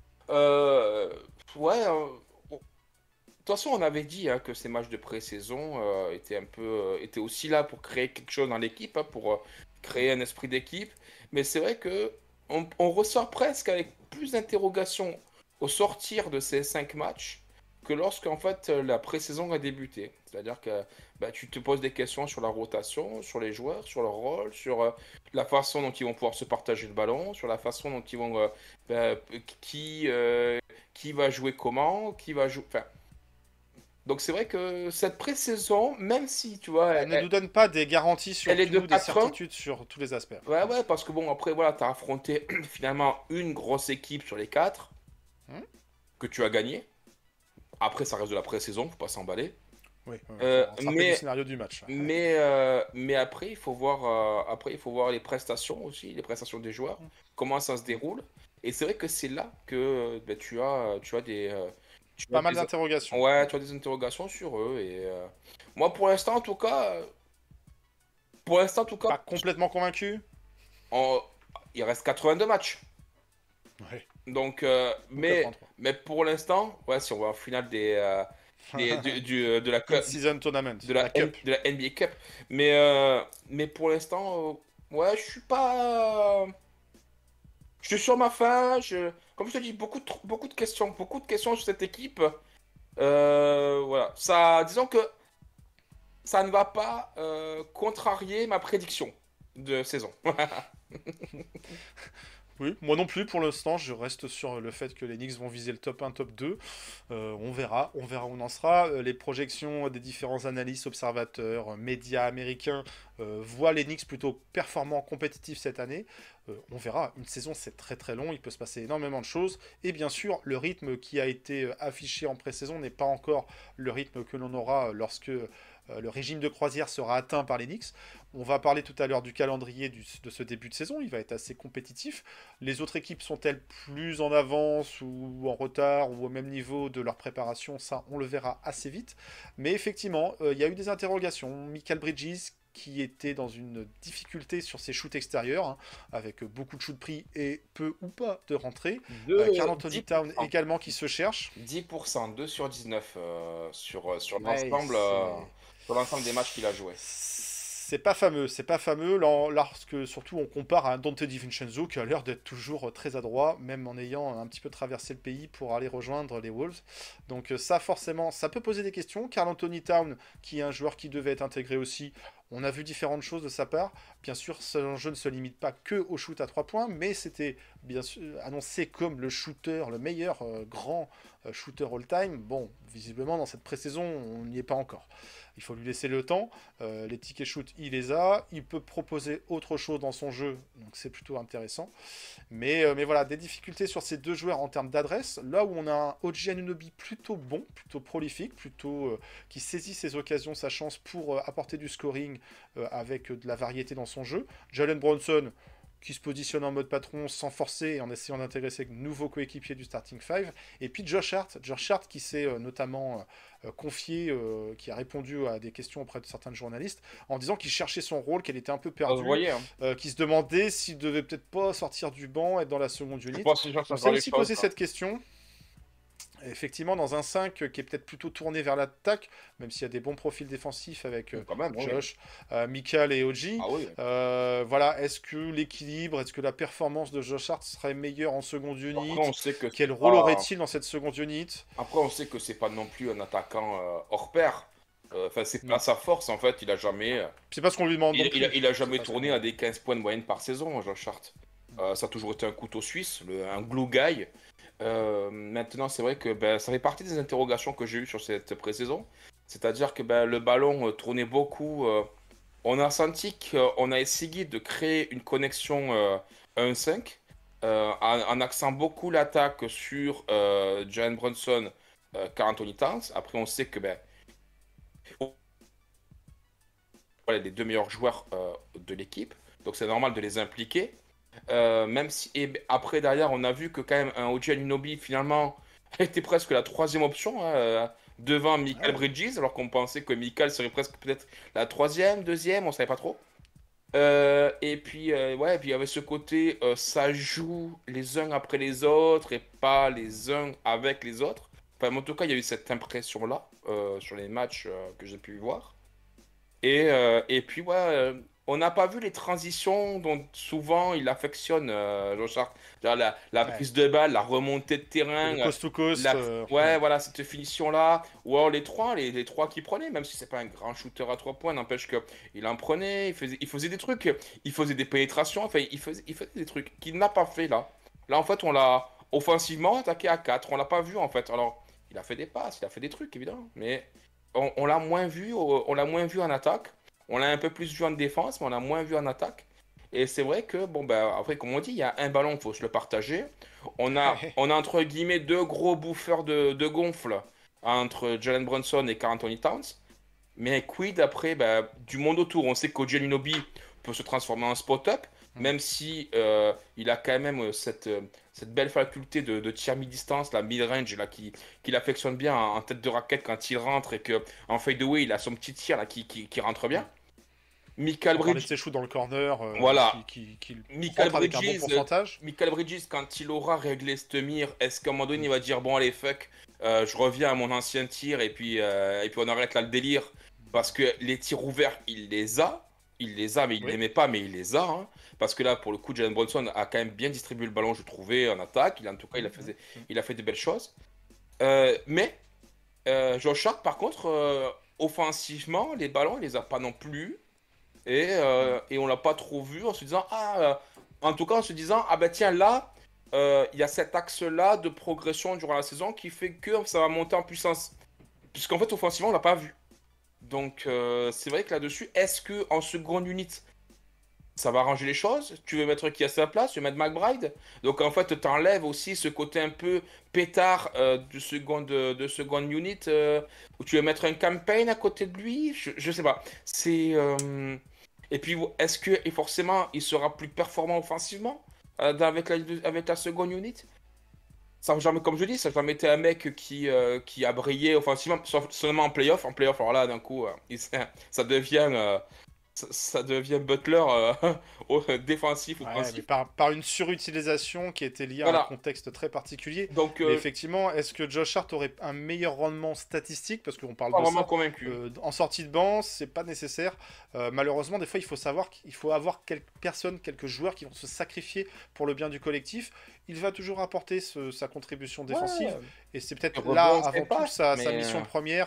Euh, ouais. euh, De toute façon, on avait dit hein, que ces matchs de pré-saison euh, étaient un peu, euh, étaient aussi là pour créer quelque chose dans l'équipe, hein, pour euh, créer un esprit d'équipe. Mais c'est vrai que on, on ressort presque avec plus d'interrogations au sortir de ces cinq matchs que lorsque en fait la pré-saison a débuté. C'est-à-dire que bah, tu te poses des questions sur la rotation, sur les joueurs, sur leur rôle, sur euh, la façon dont ils vont pouvoir se partager le ballon, sur la façon dont ils vont, euh, bah, qui, euh, qui va jouer comment, qui va jouer. Enfin, donc c'est vrai que cette pré-saison, même si tu vois, Elle elle, ne elle- nous donne pas des garanties sur elle est de tout, des quatre un. certitudes sur tous les aspects. Ouais, ouais, parce que bon, après, voilà, t'as affronté finalement une grosse équipe sur les quatre Hmm. que tu as gagné. Après, ça reste de la pré-saison, faut pas s'emballer. Oui, oui, Euh, on se rappelle du mais, scénario du match. mais, euh, mais après, il faut voir, euh, après, il faut voir les prestations aussi, les prestations des joueurs, comment ça se déroule. Et c'est vrai que c'est là que euh, ben, tu as, tu as des, euh, tu as Pas mal des, d'interrogations. ouais, tu as des interrogations sur eux. Et euh, moi, pour l'instant, en tout cas, euh, pour l'instant, en tout Pas cas, complètement convaincu? on- il reste quatre-vingt-deux matchs. Oui, Donc, euh, mais, quatre-vingt-trois. mais pour l'instant, ouais, si on va en finale des, euh, des- du, du- euh, de la cup, In-season tournament, de la la, N- Cup. de la N B A Cup. Mais, euh, mais pour l'instant, euh, ouais, je suis pas. Je suis sur ma fin. Je, comme je te dis, beaucoup de, tr- beaucoup de questions, beaucoup de questions sur cette équipe. Euh, voilà, ça, disons que ça ne va pas euh, contrarier ma prédiction de saison. Oui, moi non plus pour l'instant, je reste sur le fait que les Knicks vont viser le top un, top deux. Euh, on verra, on verra où on en sera. Euh, les projections des différents analystes, observateurs, euh, médias américains euh, voient les Knicks plutôt performants, compétitifs cette année. Euh, on verra, une saison c'est très très long, il peut se passer énormément de choses. Et bien sûr, le rythme qui a été euh, affiché en pré-saison n'est pas encore le rythme que l'on aura lorsque euh, le régime de croisière sera atteint par les Knicks. On va parler tout à l'heure du calendrier du- de ce début de saison, il va être assez compétitif. Les autres équipes sont-elles plus en avance ou en retard ou au même niveau de leur préparation? Ça, on le verra assez vite. Mais effectivement, euh, il y a eu des interrogations. Michael Bridges, qui était dans une difficulté sur ses shoots extérieurs, hein, avec beaucoup de shoots pris et peu ou pas de rentrée. Euh, Karl Anthony Towns également qui se cherche. dix pour cent, deux sur dix-neuf euh, sur, sur Ouais, l'ensemble euh, c'est- sur l'ensemble des matchs qu'il a joué. C'est pas fameux, c'est pas fameux lor- lorsque surtout on compare à un Dante DiVincenzo qui a l'air d'être toujours très adroit, même en ayant un petit peu traversé le pays pour aller rejoindre les Wolves. Donc euh, ça forcément, ça peut poser des questions. Karl Anthony Towns, qui est un joueur qui devait être intégré aussi, On a vu différentes choses de sa part. Bien sûr, ce jeu ne se limite pas que au shoot à trois points, mais c'était bien sûr annoncé comme le shooter, le meilleur euh, grand euh, shooter all-time. Bon, visiblement, dans cette pré-saison, on n'y est pas encore. Il faut lui laisser le temps. Euh, les tickets shoot, il les a. Il peut proposer autre chose dans son jeu, donc c'est plutôt intéressant. Mais, euh, mais voilà, des difficultés sur ces deux joueurs en termes d'adresse. Là où on a un O G Anunoby plutôt bon, plutôt prolifique, plutôt euh, qui saisit ses occasions, sa chance pour euh, apporter du scoring euh, avec euh, de la variété dans son jeu. Jalen Brunson, qui se positionne en mode patron sans forcer et en essayant d'intégrer ses nouveaux coéquipiers du starting five. Et puis Josh Hart, Josh Hart qui s'est euh, notamment euh, confié, euh, qui a répondu à des questions auprès de certains journalistes en disant qu'il cherchait son rôle, qu'elle était un peu perdue, voyait, hein. euh, qui se demandait s'il devait peut-être pas sortir du banc, être dans la seconde unité. On s'est aussi posé cette question. Effectivement, dans un cinq qui est peut-être plutôt tourné vers l'attaque, même s'il y a des bons profils défensifs avec euh, Quand même, Josh, oui. euh, Mikal et O G. Ah oui. Euh, voilà, est-ce que l'équilibre, est-ce que la performance de Josh Hart serait meilleure en seconde unit? Après, on sait que Quel c'est rôle pas- aurait-il dans cette seconde unit? Après, on sait que c'est pas non plus un attaquant euh, hors pair. Euh, Enfin, c'est Non. pas sa force en fait. Il a jamais, euh, C'est pas ce qu'on lui demande il, non il a, plus. il a C'est jamais pas ce tourné qu'on- à des quinze points de moyenne par saison, Josh Hart. Euh, ça a toujours été un couteau suisse, le- un glue guy. Euh, maintenant, c'est vrai que ben, ça fait partie des interrogations que j'ai eues sur cette pré-saison. C'est-à-dire que ben, le ballon euh, tournait beaucoup. euh, on a senti qu'on a essayé de créer une connexion euh, un cinq euh, en, en axant beaucoup l'attaque sur euh, Jalen Brunson, euh, Karl Anthony Towns. Après, on sait que ben, voilà, les deux meilleurs joueurs euh, de l'équipe. Donc, c'est normal de les impliquer. Euh, même si et après derrière on a vu que quand même un O G Anunoby finalement était presque la troisième option hein, euh, devant Mikal Ouais. Bridges alors qu'on pensait que Mikal serait presque peut-être la troisième, deuxième, on savait pas trop. Euh, et puis euh, ouais, et puis il y avait ce côté euh, ça joue les uns après les autres et pas les uns avec les autres. Enfin, en tout cas il y a eu cette impression là sur les matchs euh, que j'ai pu voir. Et, euh, et puis, ouais, euh, on n'a pas vu les transitions dont souvent il affectionne euh, Josh Hart. C'est-à-dire La, la Ouais. prise de balle, la remontée de terrain, Le coast to coast. la- euh, ouais, voilà, cette finition-là. Ou alors les trois, les, les trois qu'il prenait, même si c'est pas un grand shooter à trois points, n'empêche qu'il en prenait, il faisait, il faisait des trucs, il faisait des pénétrations, enfin, il faisait, il faisait des trucs qu'il n'a pas fait là. Là, en fait, on l'a offensivement attaqué à quatre, on l'a pas vu en fait. Alors, il a fait des passes, il a fait des trucs, évidemment, mais on, on l'a moins vu, au- on l'a moins vu en attaque. On l'a un peu plus vu en défense, mais on l'a moins vu en attaque. Et c'est vrai que, bon, ben, après, comme on dit, il y a un ballon, il faut se le partager. On a, on a entre guillemets deux gros bouffeurs de, de gonfle entre Jalen Brunson et Karl Anthony Towns. Mais quid après ben, du monde autour? On sait qu'O G Anunoby peut se transformer en spot-up, même si euh, il a quand même cette, euh, cette belle faculté de, de tir mi-distance, la mid-range, là, qui, qui l'affectionne bien en, en tête de raquette quand il rentre et qu'en fadeaway, il a son petit tir là, qui, qui, qui rentre bien. Mikal On parlait de Bridges, ses shoots dans le corner. euh, Voilà. Qui, qui, qui Mikal rentre avec un bon Bridges, pourcentage. Mikal Bridges, quand il aura réglé cette mire, est-ce qu'à un moment donné, il va dire bon, allez, fuck, euh, je reviens à mon ancien tir et puis, euh, et puis on arrête là le délire? Parce que les tirs ouverts, il les a. Il les a, mais il ne Oui. les met pas, mais il les a. hein. Parce que là, pour le coup, Jalen Brunson a quand même bien distribué le ballon, je trouvais, en attaque. Il, en tout cas, il a, fait, il a fait de belles choses. Euh, mais euh, Josh Hart, par contre, euh, offensivement, les ballons, il les a pas non plus. Et, euh, et on l'a pas trop vu en se disant, ah, euh, en tout cas en se disant, ah ben tiens, là, euh, il y a cet axe-là de progression durant la saison qui fait que ça va monter en puissance. Puisqu'en fait, offensivement, on l'a pas vu. Donc, euh, c'est vrai que là-dessus, est-ce que en seconde unit, ça va arranger les choses? Tu veux mettre qui à sa place? Tu veux mettre McBride? Donc, en fait, t'enlèves aussi ce côté un peu pétard euh, de, seconde, de seconde unit, euh, où tu veux mettre un campaign à côté de lui? Je, je sais pas. C'est. euh, Et puis, est-ce que et forcément, il sera plus performant offensivement euh, avec, la, avec la seconde unit? Ça a jamais, comme je dis, ça n'a jamais été un mec qui, euh, qui a brillé offensivement, sauf seulement en playoff. En playoff, alors là, d'un coup, euh, il, ça devient, euh, ça, ça devient Butler euh, au- défensif, Ouais, offensif. mais par, par une surutilisation qui était liée à Voilà. un contexte très particulier. Donc, Mais euh, effectivement, est-ce que Josh Hart aurait un meilleur rendement statistique? Parce qu'on parle pas de vraiment ça. convaincu. Euh, en sortie de banc, c'est pas nécessaire. Euh, malheureusement, des fois, il faut savoir qu'il faut avoir quelques personnes, quelques joueurs qui vont se sacrifier pour le bien du collectif. Il va toujours apporter ce- sa contribution défensive. Ouais. Et c'est peut-être Le là, rebond, c'est avant pas, tout, sa, sa mais, mission euh, première.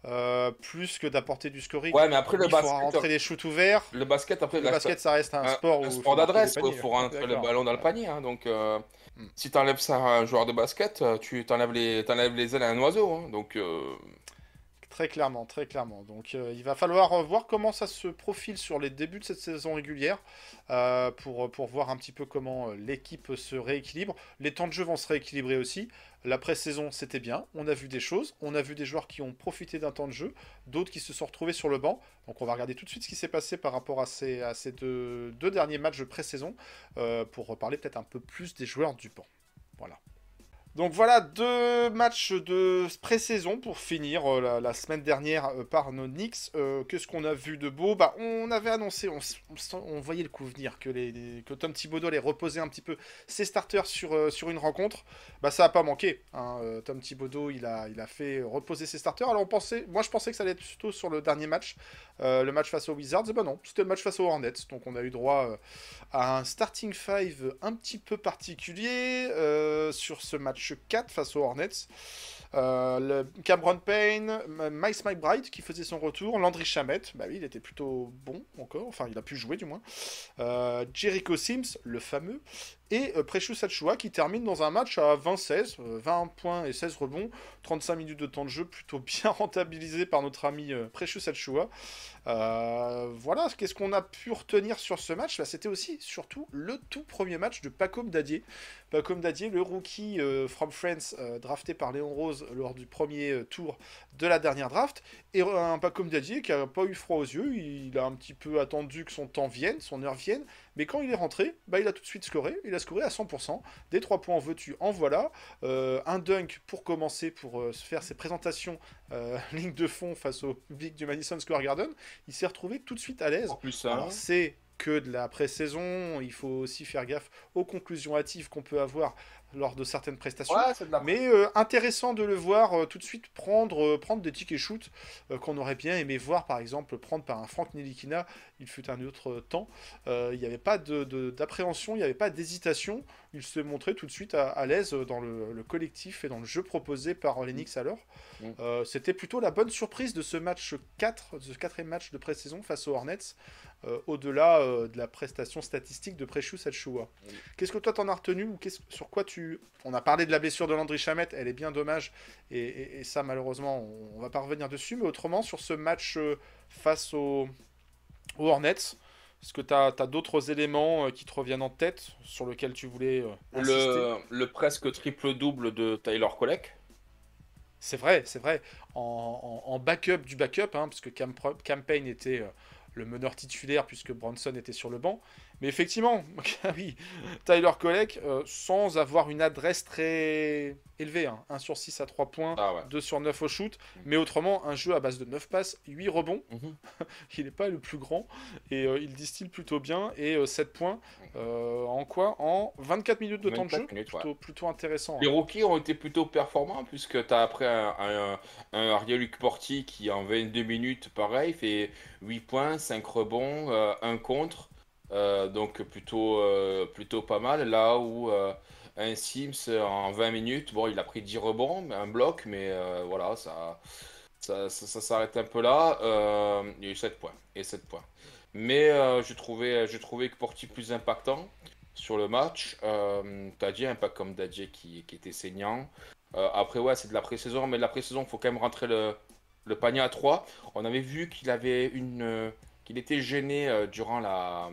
euh, plus que d'apporter du scoring. Ouais, mais après le Il faudra basket, rentrer les shoots ouverts. le basket, après, Le reste basket, ça reste un, un, sport où un il sport faut marquer des d'adresse, il paniers. faut rentrer le D'accord. ballon dans le Ouais. panier. Hein, donc, euh, Hmm. si t'enlèves ça à un joueur de basket, euh, tu t'enlèves les, t'enlèves les ailes à un oiseau. Hein, donc, euh, Très clairement, très clairement. Donc euh, il va falloir euh, voir comment ça se profile sur les débuts de cette saison régulière euh, pour, pour voir un petit peu comment euh, l'équipe se rééquilibre. Les temps de jeu vont se rééquilibrer aussi. La pré-saison, c'était bien. On a vu des choses. On a vu des joueurs qui ont profité d'un temps de jeu, d'autres qui se sont retrouvés sur le banc. Donc on va regarder tout de suite ce qui s'est passé par rapport à ces, à ces deux, deux derniers matchs de pré-saison euh, pour reparler peut-être un peu plus des joueurs du banc. Voilà. Donc voilà, deux matchs de pré-saison pour finir euh, la, la semaine dernière euh, par nos Knicks. Euh, Qu'est-ce qu'on a vu de beau? Bah, on avait annoncé, on, s- on s- on voyait le coup venir, que, les, les- que Tom Thibodeau allait reposer un petit peu ses starters sur, euh, sur une rencontre. Bah ça n'a pas manqué. Hein. Euh, Tom Thibodeau, il a, il a fait reposer ses starters. Alors on pensait, moi je pensais que ça allait être plutôt sur le dernier match, euh, le match face aux Wizards. Et bah non, c'était le match face aux Hornets. Donc on a eu droit euh, à un starting five un petit peu particulier euh, sur ce match quatre face aux Hornets. Euh, le Cameron Payne, Miles McBride qui faisait son retour, Landry Shamet, bah oui, il était plutôt bon encore, enfin il a pu jouer du moins. Euh, Jericho Sims, le fameux, et euh, Precious Achiuwa qui termine dans un match à vingt seize, euh, vingt points et seize rebonds, trente-cinq minutes de temps de jeu plutôt bien rentabilisé par notre ami euh, Precious Achiuwa. Euh, voilà, qu'est-ce qu'on a pu retenir sur ce match? Bah, c'était aussi, surtout, le tout premier match de Pacom Dadier. Pacom Dadier, le rookie euh, from France, euh, drafté par Léon Rose lors du premier euh, tour de la dernière draft. Et un Pacom Dadier qui n'a pas eu froid aux yeux, il a un petit peu attendu que son temps vienne, son heure vienne, mais quand il est rentré, bah, il a tout de suite scoré, il a scoré à cent pour cent, des trois points en veux-tu, en voilà, euh, un dunk pour commencer, pour euh, se faire ses présentations euh, ligne de fond face au public du Madison Square Garden, il s'est retrouvé tout de suite à l'aise. en plus, Alors hein, c'est que de la pré-saison, il faut aussi faire gaffe aux conclusions hâtives qu'on peut avoir lors de certaines prestations. ouais, c'est de la. Mais euh, intéressant de le voir euh, tout de suite prendre, euh, prendre des tickets shoot euh, qu'on aurait bien aimé voir, par exemple, prendre par un Frank Ntilikina, il fut un autre temps. Euh, il n'y avait pas de- de- d'appréhension, il n'y avait pas d'hésitation. Il se montrait tout de suite à, à l'aise dans le, le collectif et dans le jeu proposé par les Knicks alors. Mm. Euh, C'était plutôt la bonne surprise de ce match quatre, de ce quatrième match de pré-saison face aux Hornets, euh, au-delà euh, de la prestation statistique de Precious Achiuwa. Oui. Qu'est-ce que toi t'en as retenu ou qu'est-ce- sur quoi tu... On a parlé de la blessure de Landry Shamet, elle est bien dommage, et, et- et ça malheureusement on, on va pas revenir dessus, mais autrement sur ce match euh, face aux, aux Hornets, est-ce que tu as, d'autres éléments euh, qui te reviennent en tête sur lesquels tu voulais euh, insister? Le, le presque triple-double de Tyler Kolek. C'est vrai, c'est vrai. En, en- en backup du backup, hein, puisque Cam, Cam Payne était euh, le meneur titulaire, puisque Bronson était sur le banc. Mais effectivement, ah oui, Tyler Kolek, euh, sans avoir une adresse très élevée, hein, un sur six à trois points, Ah ouais. deux sur neuf au shoot, mais autrement, un jeu à base de neuf passes, huit rebonds. Mhm. Il n'est pas le plus grand, et euh, il distille plutôt bien, et euh, sept points. Euh, en quoi? En vingt-quatre minutes de temps de jeu. vingt-quatre minutes, ouais. Plutôt, plutôt intéressant. Les Hein. rookies ont été plutôt performants, puisque tu as après un, un, un Ariel Porti qui, en vingt-deux minutes, pareil, fait huit points, cinq rebonds, euh, un contre. Euh, donc plutôt, euh, plutôt pas mal. Là où euh, un Sims, en vingt minutes, bon, il a pris dix rebonds, un bloc, mais euh, voilà, ça, ça, ça, ça s'arrête un peu là. Euh, il y a eu sept points. Et sept points. Mais euh, j'ai trouvé, j'ai trouvé que Porti plus impactant sur le match. Euh, Tadji, un pas comme Tadji qui, qui était saignant. Euh, après, ouais, c'est de la pré-saison, mais de la pré-saison, il faut quand même rentrer le, le panier à trois. On avait vu qu'il avait une, euh, qu'il était gêné euh, durant la,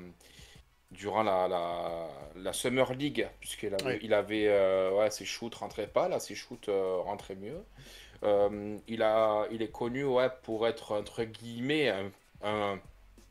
durant la, la, la Summer League, puisqu'il avait, Ouais. il avait euh, ouais, ses shoots rentraient pas, là, ses shoots euh, rentraient mieux. Euh, il a, il est connu ouais, pour être, entre guillemets, un, un,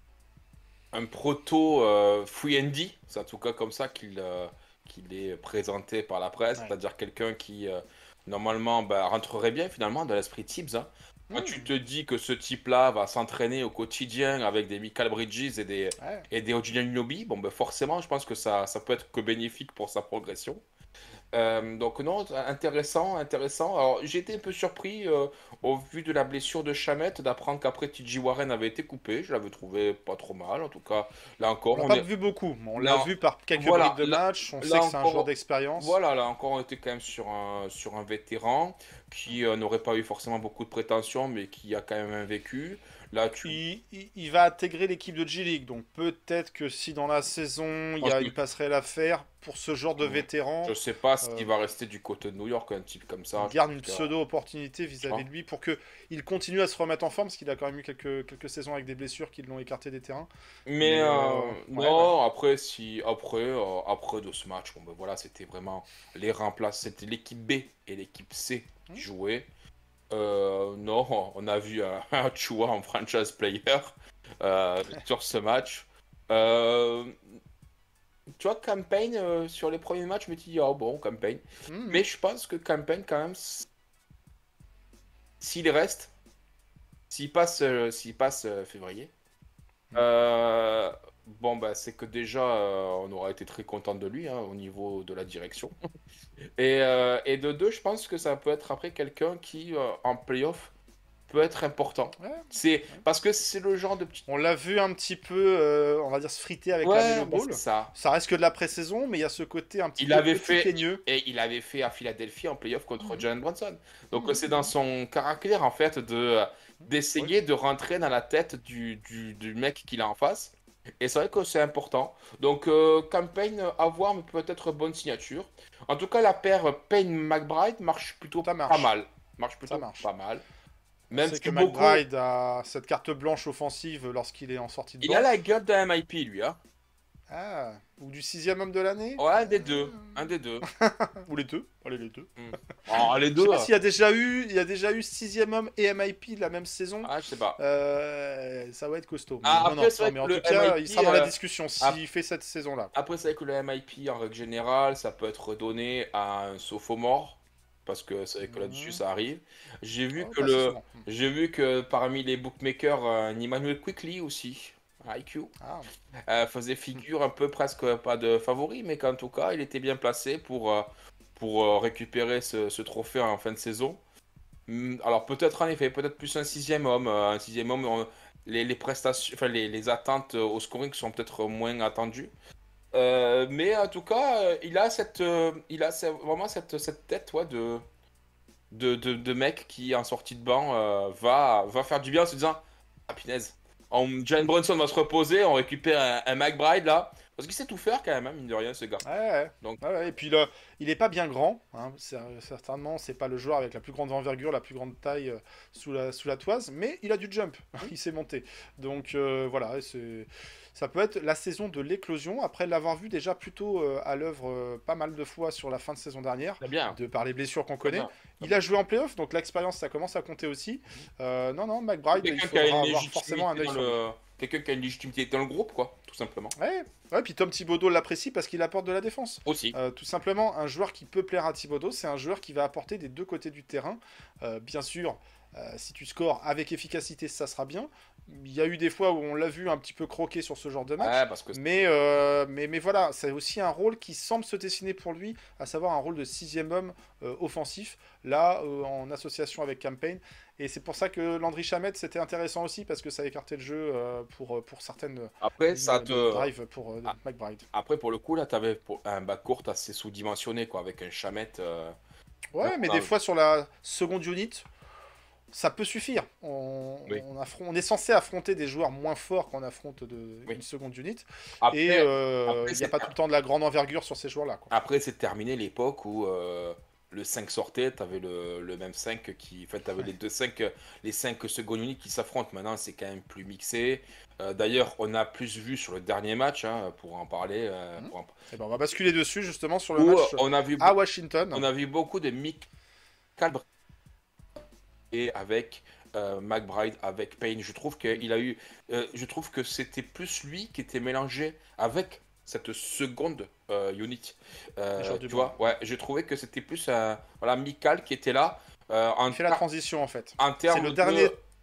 un proto euh, free and D, c'est en tout cas comme ça qu'il euh, qu'il est présenté par la presse, Ouais. c'est-à-dire quelqu'un qui euh, normalement bah, rentrerait bien finalement dans l'esprit Tibbs. Hein. Quand Mmh. tu te dis que ce type-là va s'entraîner au quotidien avec des Michael Bridges et des, Ouais. et des Ojina Anunoby, bon ben forcément je pense que ça, ça peut être que bénéfique pour sa progression. Euh, donc non, intéressant, intéressant. Alors j'ai été un peu surpris euh, au vu de la blessure de Chamette d'apprendre qu'après T J Warren avait été coupé. Je l'avais trouvé pas trop mal, en tout cas. Là On encore, l'a on pas est vu beaucoup, mais on l'a là, vu par quelques voilà, bribes de là, match. On là sait que c'est un joueur encore, d'expérience. voilà, là encore, on était quand même sur un sur un vétéran qui euh, n'aurait pas eu forcément beaucoup de prétentions, mais qui a quand même un vécu. Là, tu, Il, il- il va intégrer l'équipe de G-League, donc peut-être que si dans la saison il y a une passerelle à faire pour ce genre de vétéran, je sais pas euh, s'il va rester du côté de New York, un type comme ça. il Je garde pense une que- pseudo-opportunité vis-à-vis de lui pour que il continue à se remettre en forme, parce qu'il a quand même eu quelques, quelques saisons avec des blessures qui l'ont écarté des terrains. Mais Mais, euh, euh, ouais, non, après si après euh, après de ce match, bon ben voilà, c'était vraiment les remplaçants, c'était l'équipe B et l'équipe C qui jouaient. Euh, non, on a vu un, un Chua en franchise player euh, sur ce match. Euh, tu vois, Campaign euh, sur les premiers matchs, je me dis oh bon, Campaign. Mhm. Mais je pense que Campaign quand même, s- s'il reste, s'il passe, euh, s'il passe euh, février. Euh, bon, bah, c'est que déjà, euh, on aura été très content de lui hein, au niveau de la direction. Et, euh, et de deux, je pense que ça peut être après quelqu'un qui, euh, en playoff, peut être important. Ouais. C'est parce que c'est le genre de petit. On l'a vu un petit peu, euh, on va dire, se friter avec la Ouais, Melo bah, Ball. c'est ça. Ça reste que de la pré-saison, mais il y a ce côté un petit Il peu avait petit fait plaigneux. et il avait fait à Philadelphie en playoff contre Mhm. Jalen Brunson. Donc Mhm. c'est dans son caractère en fait de d'essayer de rentrer dans la tête du, du, du mec qu'il a en face. Et c'est vrai que c'est important. Donc euh, campagne à voir, mais peut-être bonne signature. En tout cas, la paire Payne-McBride marche plutôt Ça pas marche. mal. Marche plutôt Ça marche. pas mal. On Même sait si que beaucoup, McBride a cette carte blanche offensive lorsqu'il est en sortie de il banc. a la gueule d'un M I P lui, hein. Ah, ou du sixième homme de l'année. Ouais, un des deux, un des deux. Ou les deux. Allez, les deux. Oh, les Je deux. sais pas s'il y a déjà eu, il y a déjà eu sixième homme et M I P la même saison. Ah, je sais pas. Euh, ça va être costaud. Ah, Mais après, non, non, c'est vrai non, mais que en le tout cas, M I P, il sera dans la euh, discussion s'il ah. fait cette saison-là. Après, c'est vrai que le M I P en règle générale, ça peut être donné à un sophomore. Parce que c'est vrai que là-dessus, Mhm. ça arrive. J'ai vu Oh, que pas si le, souvent. j'ai vu que parmi les bookmakers, un Emmanuel Quickly aussi, I Q, Ah. euh, faisait figure un peu presque pas de favori, mais qu'en tout cas, il était bien placé pour, euh, pour euh, récupérer ce, ce trophée en fin de saison. Hum, Alors peut-être en effet, peut-être plus un sixième homme. euh, Un sixième homme, on- les, les prestations, enfin les, les attentes euh, au scoring sont peut-être moins attendues. Euh, mais en tout cas, euh, il a cette, euh, il a ce- vraiment cette, cette tête, ouais, de, de, de, de mec qui, en sortie de banc, euh, va, va faire du bien en se disant, ah punaise, on, Jalen Brunson va se reposer, on récupère un, un McBride là, parce qu'il sait tout faire quand même, hein, mine de rien, ce gars. Ouais, ouais. Donc- Ouais, ouais. Et puis là, il est pas bien grand. Hein. C'est- Certainement, c'est pas le joueur avec la plus grande envergure, la plus grande taille euh, sous la, sous la toise, mais il a du jump. Il s'est monté. Donc euh, voilà, c'est, ça peut être la saison de l'éclosion. Après l'avoir vu déjà plutôt euh, à l'œuvre euh, pas mal de fois sur la fin de saison dernière, Très bien. de par les blessures qu'on Très connaît. bien. Il a joué en playoff, donc l'expérience, ça commence à compter aussi. Euh, non, non, McBride, il Quelqu'un qui a faudra une avoir forcément un œil légitimité sur dans lui. le... Quelqu'un qui a une légitimité dans le groupe, quoi, tout simplement. Ouais, ouais, puis Tom Thibodeau l'apprécie parce qu'il apporte de la défense. Aussi. Euh, tout simplement, un joueur qui peut plaire à Thibodeau, c'est un joueur qui va apporter des deux côtés du terrain. Euh, bien sûr, euh, si tu scores avec efficacité, ça sera bien. Il y a eu des fois où on l'a vu un petit peu croquer sur ce genre de match. Ouais, parce que Mais, euh, mais, mais voilà, c'est aussi un rôle qui semble se dessiner pour lui, à savoir un rôle de sixième homme euh, offensif, là, euh, en association avec Campaign. Et c'est pour ça que Landry Shamet, c'était intéressant aussi, parce que ça écartait le jeu euh, pour, pour certaines après, lignes ça de te... drive pour euh, Ah. McBride. Après, pour le coup, là, t'avais pour- un backcourt assez sous-dimensionné, quoi, avec un chamette. euh, Ouais, Non, mais non. des fois sur la seconde unit, ça peut suffire. On, Oui. on, affron- on est censé affronter des joueurs moins forts qu'on affronte de, Oui. une seconde unit. Après, et euh, après, il n'y c'est- a pas tout le temps de la grande envergure sur ces joueurs-là. quoi. Après, c'est terminé l'époque où euh, le cinq sortait, t'avais le, le même cinq qui. Enfin, t'avais les deux cinq, les cinq secondes uniques qui s'affrontent. Maintenant, c'est quand même plus mixé. Euh, D'ailleurs, on a plus vu sur le dernier match, hein, pour en parler. euh, Mhm. pour en- Et ben, on va basculer dessus justement sur le où match on a vu, à Washington. on a vu beaucoup de Mick Calbre et avec euh, McBride, avec Payne. Je trouve qu'il a eu, euh, je trouve que c'était plus lui qui était mélangé avec cette seconde euh, unit. Euh, Les joueurs du tu vois, ouais, j'ai trouvé que c'était plus un, voilà, Mikal qui était là euh, en, Il fait la ter- transition en fait. en termes C'est le de- dernier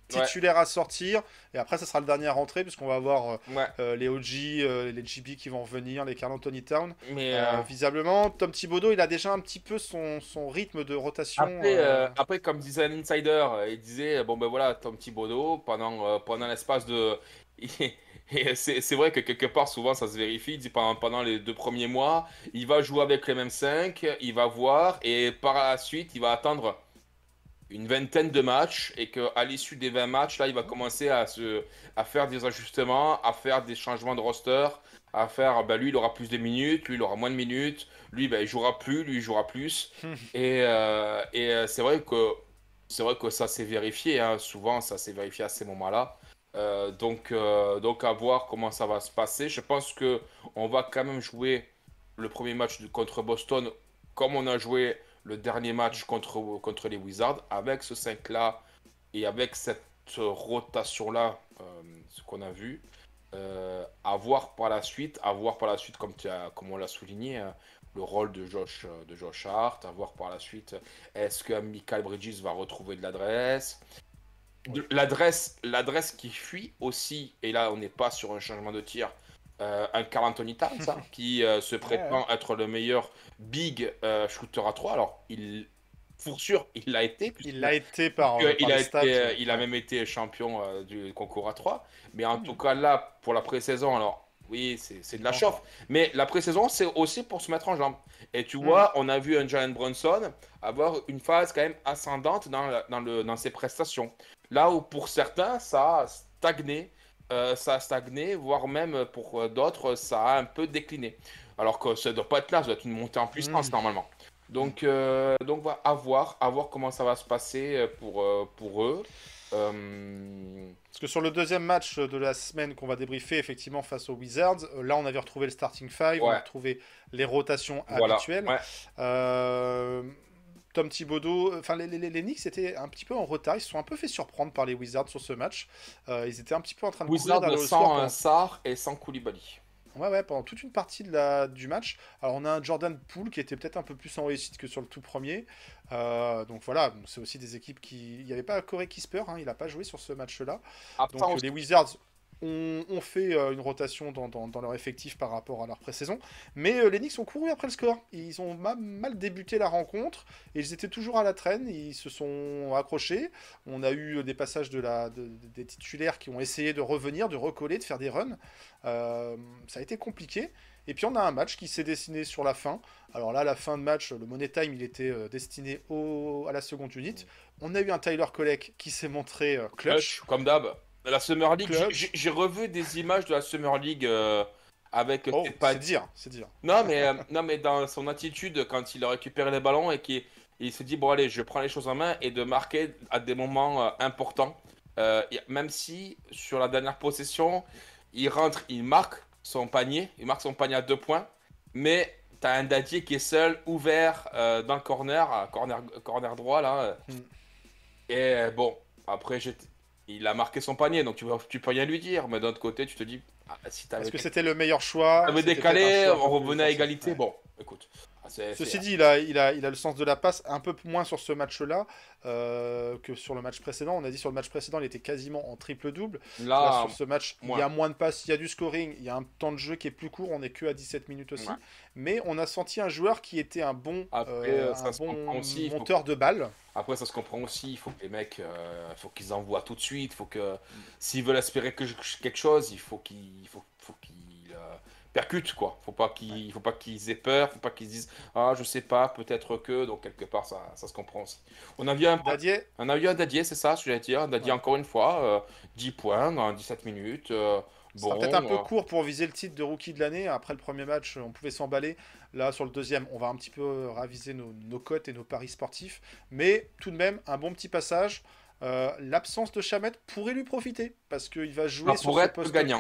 titulaires à sortir. Et après, ça sera le dernier à rentrer, puisqu'on va avoir euh, Ouais. euh, les O G, euh, les G B qui vont venir, les Karl Anthony Town. Mais Euh, euh, visiblement, Tom Thibodeau, il a déjà un petit peu son, son rythme de rotation. après, euh, euh, après, comme disait un insider, euh, il disait bon ben voilà, Tom Thibodeau, pendant, euh, pendant l'espace de. Et c'est c'est vrai que quelque part, souvent ça se vérifie. Il dit pendant, pendant les deux premiers mois, il va jouer avec les mêmes cinq, il va voir, et par la suite, il va attendre une vingtaine de matchs et qu'à l'issue des vingt matchs, là, il va commencer à, se, à faire des ajustements, à faire des changements de roster, à faire, ben, lui, il aura plus de minutes, lui, il aura moins de minutes, lui, ben, il jouera plus, lui, il jouera plus. Et, euh, et euh, c'est vrai que, c'est vrai que ça s'est vérifié, hein. Souvent, ça s'est vérifié à ces moments-là. Euh, donc, euh, donc, à voir comment ça va se passer. Je pense que on va quand même jouer le premier match de- contre Boston comme on a joué le dernier match contre, contre les Wizards, avec ce cinq-là et avec cette rotation-là, euh, ce qu'on a vu. Euh, à voir par la suite, à voir par la suite, comme, tu as, comme on l'a souligné, hein, le rôle de Josh, euh, de Josh Hart, à voir par la suite, est-ce que Michael Bridges va retrouver de l'adresse? De- L'adresse, l'adresse qui fuit aussi, et là on n'est pas sur un changement de tir, euh, un Karl Anthony Towns, hein, qui euh, se prétend être le meilleur big euh, shooter à trois. Alors, il, pour sûr, il l'a été, puisque il l'a été par, puisque euh, il par a les été, stats. euh, il a Ouais. même été champion euh, du concours à trois. Mais en tout cas, là, pour la pré-saison, alors, oui, c'est c'est de la chauffe. Mais la pré-saison, c'est aussi pour se mettre en jambe. Et tu vois, on a vu un Jalen Brunson avoir une phase quand même ascendante dans, la- dans, le, dans ses prestations. Là où pour certains, ça a stagné, euh, ça a stagné, voire même pour euh, d'autres, ça a un peu décliné. Alors que ça ne doit pas être là, ça doit être une montée en puissance Mm. normalement. Donc, euh, donc voilà, à voir, à voir comment ça va se passer euh, pour, euh, pour eux. Euh, Parce que sur le deuxième match de la semaine qu'on va débriefer, effectivement, face aux Wizards, euh, là, on avait retrouvé le starting five, on a Ouais. retrouvé les rotations voilà. habituelles. Ouais. Euh, Tom Thibodeau, enfin les, les, les Knicks étaient un petit peu en retard, ils se sont un peu fait surprendre par les Wizards sur ce match. Euh, ils étaient un petit peu en train de courir Wizard d'aller au score sans pendant, un Sarr et sans Koulibaly. ouais, ouais, pendant toute une partie de la, du match. Alors on a un Jordan Poole qui était peut-être un peu plus en réussite que sur le tout premier. Euh, donc voilà, donc c'est aussi des équipes qui... Il n'y avait pas Corey Kisper, hein, il n'a pas joué sur ce match-là. Après, Donc on euh, les Wizards ont, ont fait euh, une rotation dans, dans- dans leur effectif par rapport à leur pré-saison. Mais euh, les Knicks ont couru après le score. Ils ont ma- mal débuté la rencontre et ils étaient toujours à la traîne. Ils se sont accrochés. On a eu des passages de la, de- de- des titulaires qui ont essayé de revenir, de recoller, de faire des runs. Euh, ça a été compliqué. Et puis on a un match qui s'est dessiné sur la fin. Alors là, la fin de match, le Money Time, il était euh, destiné au, à la seconde unit. On a eu un Tyler Kolek qui s'est montré euh, clutch. clutch, comme d'hab. La Summer League, j'ai- Clutch. j'ai j'ai revu des images de la Summer League euh, avec Oh, ses pads. c'est dire, c'est dire. Non, mais, euh, non, mais dans son attitude, quand il a récupéré les ballons et qu'il il se dit, bon, allez, je prends les choses en main et de marquer à des moments euh, importants. Euh, y a- même si, sur la dernière possession, il rentre, il marque son panier, il marque son panier à deux points, mais t'as un Dadier qui est seul, ouvert euh, dans le corner, à corner, corner droit, là. euh. Mm. Et euh, bon, après, j'étais- il a marqué son panier, donc tu, tu peux rien lui dire, mais d'un autre côté, tu te dis, ah, si t'avais Est-ce que c'était le meilleur choix? t'avais C'était décalé, peut-être un choix un on peu plus revenait à forcé. égalité. Ouais. Bon, écoute. ah, c'est- Ceci c'est- dit, il a, il, a, il a le sens de la passe un peu moins sur ce match-là euh, que sur le match précédent. On a dit sur le match précédent, il était quasiment en triple-double. Là, Là, sur ce match, il y moins. a moins de passes, il y a du scoring, il y a un temps de jeu qui est plus court, on n'est que à dix-sept minutes aussi. Ouais. Mais on a senti un joueur qui était un bon, Après, euh, ça un se bon comprend aussi, il faut- monteur de balles. Après, ça se comprend aussi. Il faut que les mecs, euh, il faut qu'ils envoient tout de suite. Il faut que, s'ils veulent espérer que quelque chose, il faut qu'ils, il faut, faut qu'ils euh, percutent, quoi. Faut pas qu'ils, faut pas qu'ils aient peur. Faut pas qu'ils se disent, ah, je sais pas, peut-être que. Donc quelque part, ça, ça se comprend aussi. On a vu un, Dadier, on a vu un Dadier, c'est ça, ce que j'allais dire. Un Dadier Ouais. encore une fois, euh, dix points dans dix-sept minutes. euh, ce sera bon, peut-être un peu euh, court pour viser le titre de rookie de l'année. Après le premier match, on pouvait s'emballer. Là, sur le deuxième, on va un petit peu raviser nos, nos cotes et nos paris sportifs. Mais tout de même, un bon petit passage. Euh, L'absence de Chamet pourrait lui profiter parce qu'il va jouer Ça sur pourrait ce être poste gagnant. trois.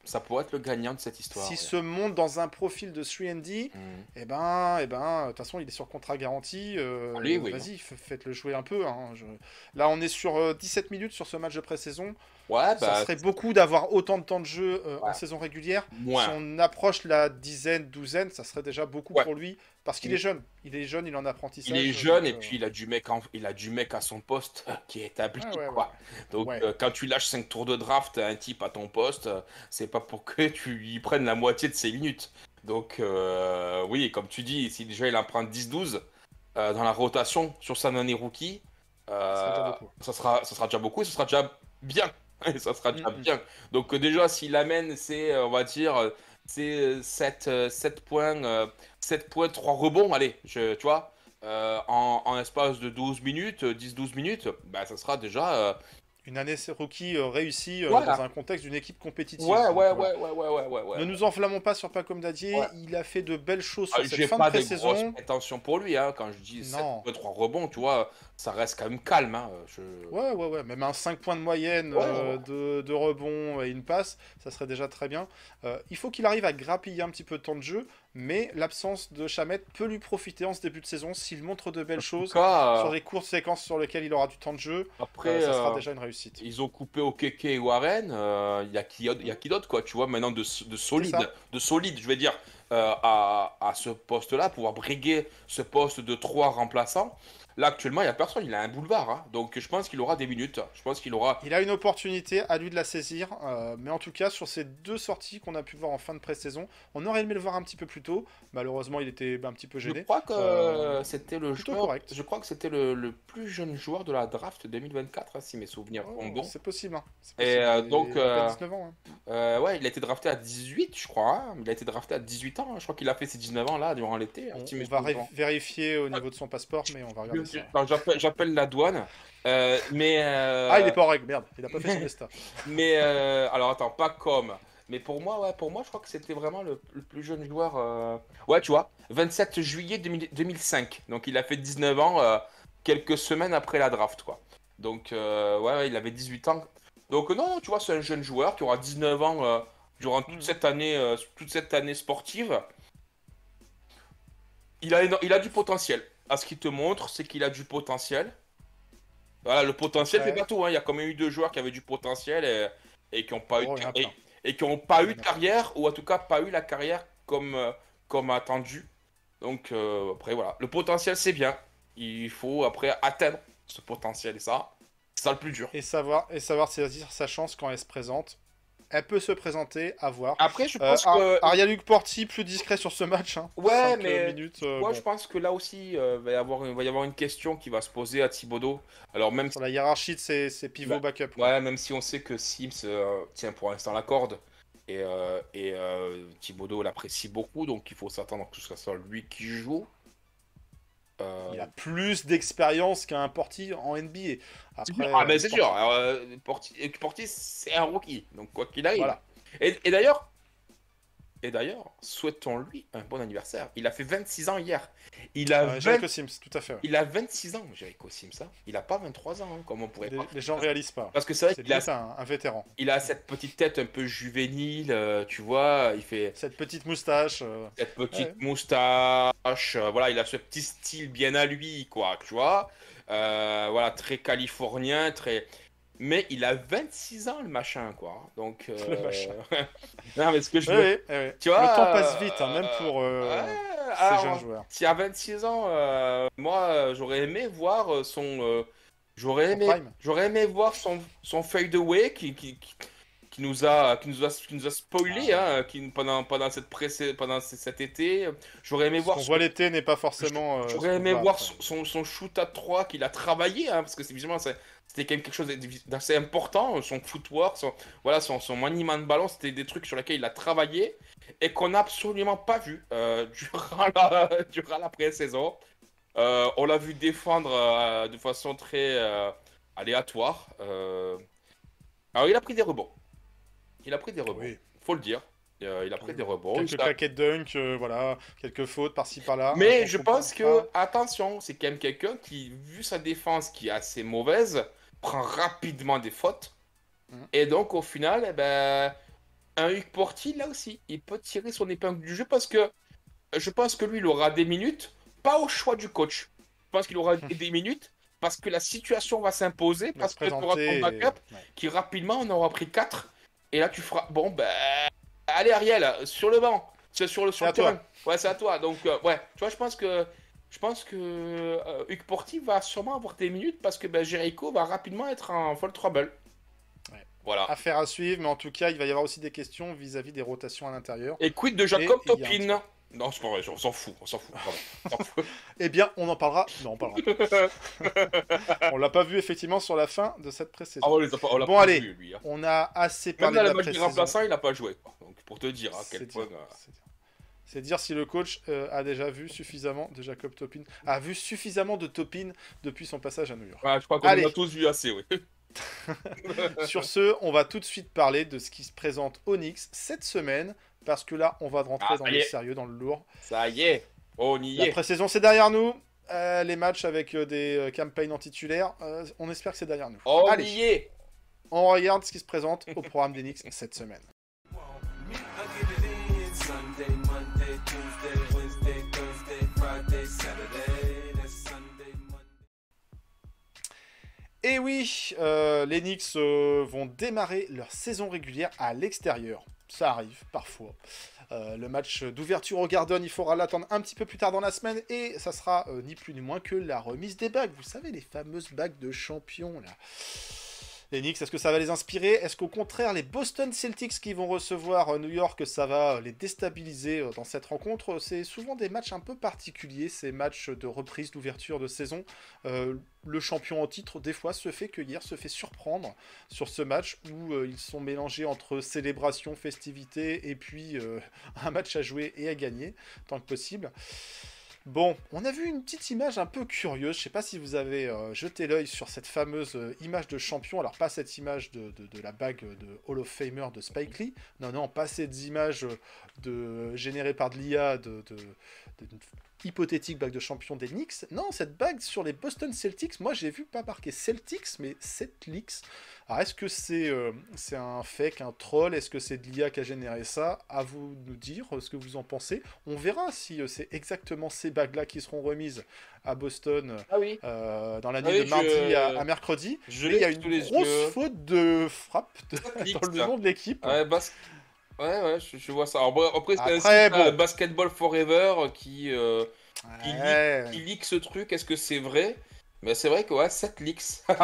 Ça pourrait être le gagnant de cette histoire. S'il ouais. se monte dans un profil de trois and D, Mm. eh ben, eh ben, de toute façon, il est sur contrat garanti. euh, Allez, oui. Vas-y, f- faites-le jouer un peu. hein, je- Là, on est sur euh, dix-sept minutes sur ce match de pré-saison. Ouais, Ça bah, serait beaucoup d'avoir autant de temps de jeu euh, en Ouais. saison régulière. moins. Si on approche la dizaine, douzaine, ça serait déjà beaucoup Ouais. pour lui. Parce qu'il Il- est jeune. Il est jeune, il est en apprentissage. Il est donc, jeune et euh, puis il a du mec, en- il a du mec à son poste qui est établi, Ouais, ouais, quoi. Donc Ouais. euh, quand tu lâches cinq tours de draft à un type à ton poste, euh, c'est pas pour que tu lui prennes la moitié de ses minutes. Donc euh, oui, comme tu dis, si déjà il en prend dix douze euh, dans la rotation sur sa année rookie, euh, Ça serait déjà beaucoup. ça sera, ça sera déjà beaucoup et ce sera déjà bien. Et ça sera déjà Mm, mm. bien. Donc euh, déjà, s'il amène, c'est, euh, on va dire, euh, c'est sept, points, euh, sept points, trois rebonds, allez, je, tu vois, euh, en, en espace de douze minutes, dix douze minutes, bah, ça sera déjà... euh, Une année rookie euh, réussie euh, Voilà. dans un contexte d'une équipe compétitive. Ouais, Donc, ouais, euh, ouais, ouais, ouais, ouais, ouais, ouais. Ne nous enflammons pas sur Pacom Dadier. Ouais. Il a fait de belles choses sur Ah, cette j'ai fin pas de de grosses pré-saison. prétentions pour lui, hein, quand je dis Non. sept, trois rebonds, tu vois, ça reste quand même calme. Hein, je... Ouais, ouais, ouais. Même un cinq points de moyenne Ouais, euh, ouais. de, de rebond et une passe, ça serait déjà très bien. Euh, il faut qu'il arrive à grappiller un petit peu de temps de jeu, mais l'absence de Chamet peut lui profiter en ce début de saison s'il montre de belles En choses. tout cas, Sur euh, les courtes séquences sur lesquelles il aura du temps de jeu, après, euh, ça sera euh, déjà une réussite. ils ont coupé Okeke et Warren. Il y a qui, y a qui d'autre, quoi, tu vois, maintenant de, de solide, ça. de solide, je vais dire, euh, à, à ce poste-là, pouvoir briguer ce poste de trois remplaçants. Là, actuellement, il n'y a personne, il a un boulevard. Hein, donc, je pense qu'il aura des minutes. Je pense qu'il aura. Il a une opportunité, à lui de la saisir, euh, mais en tout cas, sur ces deux sorties qu'on a pu voir en fin de pré-saison, on aurait aimé le voir un petit peu plus tôt. Malheureusement, il était bah, un petit peu Je gêné. crois que Euh, c'était le plutôt joueur. correct. Je crois que c'était le, le plus jeune joueur de la draft deux mille vingt-quatre, hein, si mes souvenirs Oh, sont bons. c'est possible. Hein. C'est Et, possible. euh, Il donc, a à peine euh, dix-neuf ans. Hein. Euh, ouais, il a été drafté à dix-huit, je crois. Hein. Il a été drafté à dix-huit ans. Hein. Je crois qu'il a fait ses dix-neuf ans là durant l'été. hein, On, si on mes va souvenirs ré- sont vérifier au niveau de son passeport, mais on va regarder bons. ça. Non, j'appelle, j'appelle la douane. Euh, mais euh, Ah, il est pas en règle, merde. Il a pas fait son ESTA. mais euh, alors attends, pas comme. Mais pour moi, ouais, pour moi, je crois que c'était vraiment le, le plus jeune joueur. euh, Ouais, tu vois, vingt-sept juillet deux mille deux mille cinq. Donc il a fait dix-neuf ans euh, quelques semaines après la draft, quoi. Donc euh, ouais, ouais, il avait dix-huit ans. Donc euh, non, tu vois, c'est un jeune joueur qui aura dix-neuf ans euh, durant toute Mhm. cette année, euh, toute cette année sportive. Il a, éno- il a du potentiel. À ce qu'il te montre, c'est qu'il a du potentiel. Voilà, le potentiel Ouais. fait pas tout. Hein. Il y a quand même eu deux joueurs qui avaient du potentiel et, et qui n'ont pas, eu Oh, de il y en a car- et, plein. et qui ont pas Il y eu en de a carrière, ou en tout cas pas eu la carrière comme, euh, comme attendu. Donc euh, après, voilà. Le potentiel, c'est bien. Il faut après atteindre ce potentiel. Et ça, c'est ça le plus dur. Et savoir, et savoir saisir sa chance quand elle se présente. Elle peut se présenter, à voir. Après, je Euh, pense Ar- que. Ariel Porti, plus discret sur ce match. Hein. Ouais, Cinq, mais- euh, minutes, euh, Moi, bon. je pense que là aussi, euh, va y avoir, il va y avoir une question qui va se poser à Thibodeau. Alors, même Sur la hiérarchie de ses, ses pivots Ouais. backup. Ouais, même si on sait que Sims euh, tient pour l'instant la corde et, euh, et euh, Thibodeau l'apprécie beaucoup, donc il faut s'attendre que ce soit lui qui joue. Euh, Il a plus d'expérience qu'un Porti en N B A. Après, ah, mais euh, c'est Porti- sûr, alors, euh, Porti, Porti, c'est un rookie, donc quoi qu'il arrive. Voilà. Et, et d'ailleurs, et d'ailleurs, souhaitons-lui un bon anniversaire. Il a fait vingt-six ans hier. Il a, Euh, vingt Jericho Sims, tout à fait. ouais. il a vingt-six ans, Jericho Sims, ça. Il a pas vingt-trois ans, hein, comme on pourrait Les, croire. les gens réalisent pas. Parce que c'est vrai C'est qu'il a, limite un, un vétéran. il a cette petite tête un peu juvénile, euh, tu vois, il fait Cette petite moustache. euh, cette petite Ouais. moustache, euh, voilà, il a ce petit style bien à lui, quoi, tu vois. Euh, voilà, très californien, très... Mais il a vingt-six ans, le machin, quoi. Donc... euh, Le machin. non, mais ce que je Ouais, veux... ouais, ouais, ouais. Tu vois, Le temps passe vite, hein, même euh, pour euh, ouais, ces alors, jeunes joueurs. Si à vingt-six ans, euh, moi, euh, j'aurais aimé voir euh, son... euh, j'aurais Son aimé, prime. j'aurais aimé voir son, son fade away qui, qui, qui, qui nous a, qui nous a, qui nous a spoilé Ah. hein, qui, pendant, pendant, cette pressé, pendant c- cet été. J'aurais aimé Ce voir qu'on son- voit l'été n'est pas forcément. euh, ce J'aurais qu'on aimé voit voir après. son, son, son shoot à trois qu'il a travaillé, hein, parce que c'est évidemment c'est- c'était quand même quelque chose d'assez important, son footwork, son, voilà, son, son maniement de ballon, c'était des trucs sur lesquels il a travaillé et qu'on n'a absolument pas vu euh, durant la, durant la pré-saison. Euh, on l'a vu défendre euh, de façon très euh, aléatoire. euh. Alors il a pris des rebonds. Il a pris des rebonds, Oui. faut le dire. Euh, il a pris Oui. des rebonds. Quelques il a- claquettes dunk, euh, voilà, quelques fautes par-ci par-là. Mais On je comprend pense que, pas. attention, c'est quand même quelqu'un qui, vu sa défense qui est assez mauvaise, prend rapidement des fautes. Mhm. Et donc, au final, eh ben, un Hugues Porty, là aussi, il peut tirer son épingle du jeu parce que je pense que lui, il aura des minutes, pas au choix du coach. Je pense qu'il aura des minutes parce que la situation va s'imposer, Il va parce se que tu auras ton présenter. backup et- ouais. qui rapidement en aura pris quatre. Et là, tu feras. Bon, ben. Allez, Ariel, sur le banc. C'est sur le, sur C'est le à toi. terrain. Ouais, c'est à toi. Donc, euh, ouais, tu vois, je pense que. Je pense que euh, Hugues Porty va sûrement avoir des minutes parce que ben, Jericho va rapidement être en fall trouble. Ouais. Voilà. Affaire à suivre, mais en tout cas, il va y avoir aussi des questions vis-à-vis des rotations à l'intérieur. Et quid de Jacob Et il y a un Topin? Non, c'est pas vrai, on s'en fout, on s'en fout. Pardon, on s'en fout. Eh bien, on en parlera. Non, on parlera. pas. On l'a pas vu effectivement sur la fin de cette Ah, pré-saison. on les a pas, on l'a Bon, pas allez. vu, lui. Hein. On a assez Même parlé dans de la la match des pré-saison. remplaçants, il a pas joué. Quoi. Donc, pour te dire à C'est quel dire, point. euh, c'est dire. C'est dire si le coach euh, a déjà vu suffisamment de Jacob Topin, a vu suffisamment de Topin depuis son passage à New York. Ouais, je crois qu'on Allez. en a tous vu assez, oui. Sur ce, on va tout de suite parler de ce qui se présente au Knicks cette semaine, parce que là, on va rentrer Ah, dans ça y le est. sérieux, dans le lourd. Ça y est, on y La est. pré-saison, c'est derrière nous. Euh, les matchs avec euh, des euh, campagnes en titulaire, euh, on espère que c'est derrière nous. On Allez, y est. on regarde ce qui se présente au programme des Knicks cette semaine. Me, I get it in Sunday, Monday, Tuesday, Wednesday, Thursday, Friday, Saturday. That's Sunday, Monday. Et oui, euh, les Knicks euh, vont démarrer leur saison régulière à l'extérieur. Ça arrive parfois. Euh, le match d'ouverture au Garden, il faudra l'attendre un petit peu plus tard dans la semaine et ça sera euh, ni plus ni moins que la remise des bagues. Vous savez, les fameuses bagues de champion là. Les Knicks, est-ce que ça va les inspirer? Est-ce qu'au contraire, les Boston Celtics qui vont recevoir euh, New York, ça va les déstabiliser euh, dans cette rencontre? C'est souvent des matchs un peu particuliers, ces matchs de reprise d'ouverture de saison. Euh, le champion en titre, des fois, se fait cueillir, se fait surprendre sur ce match où euh, ils sont mélangés entre célébration, festivité et puis euh, un match à jouer et à gagner, tant que possible. Bon, on a vu une petite image un peu curieuse. Je sais pas si vous avez euh, jeté l'œil sur cette fameuse euh, image de champion. Alors, pas cette image de, de, de la bague de Hall of Famer de Spike Lee. Non, non, pas ces images de, générées par de l'I A de, de, de, d'une hypothétique bague de champion des Knicks. Non, cette bague sur les Boston Celtics, moi j'ai vu pas marqué Celtics, mais Celtics. Alors, est-ce que c'est euh, c'est un fake, un troll? Est-ce que c'est de l'I A qui a généré ça? À vous de nous dire ce que vous en pensez. On verra si euh, c'est exactement ces bagues-là qui seront remises à Boston Ah oui. euh, dans la nuit Ah oui, de mardi je- à, à mercredi. Je Mais l'ai il y a sous une les grosse yeux. faute de frappe de- Celtics, dans le ça. nom de l'équipe. Ouais, bas- ouais, ouais, je, je vois ça. Alors, bon, après, c'est un Après, site, euh, bon. Basketball Forever qui, euh, qui, Ouais, leak, qui leak ce truc. Est-ce que c'est vrai? Mais c'est vrai que, ouais, sept leaks.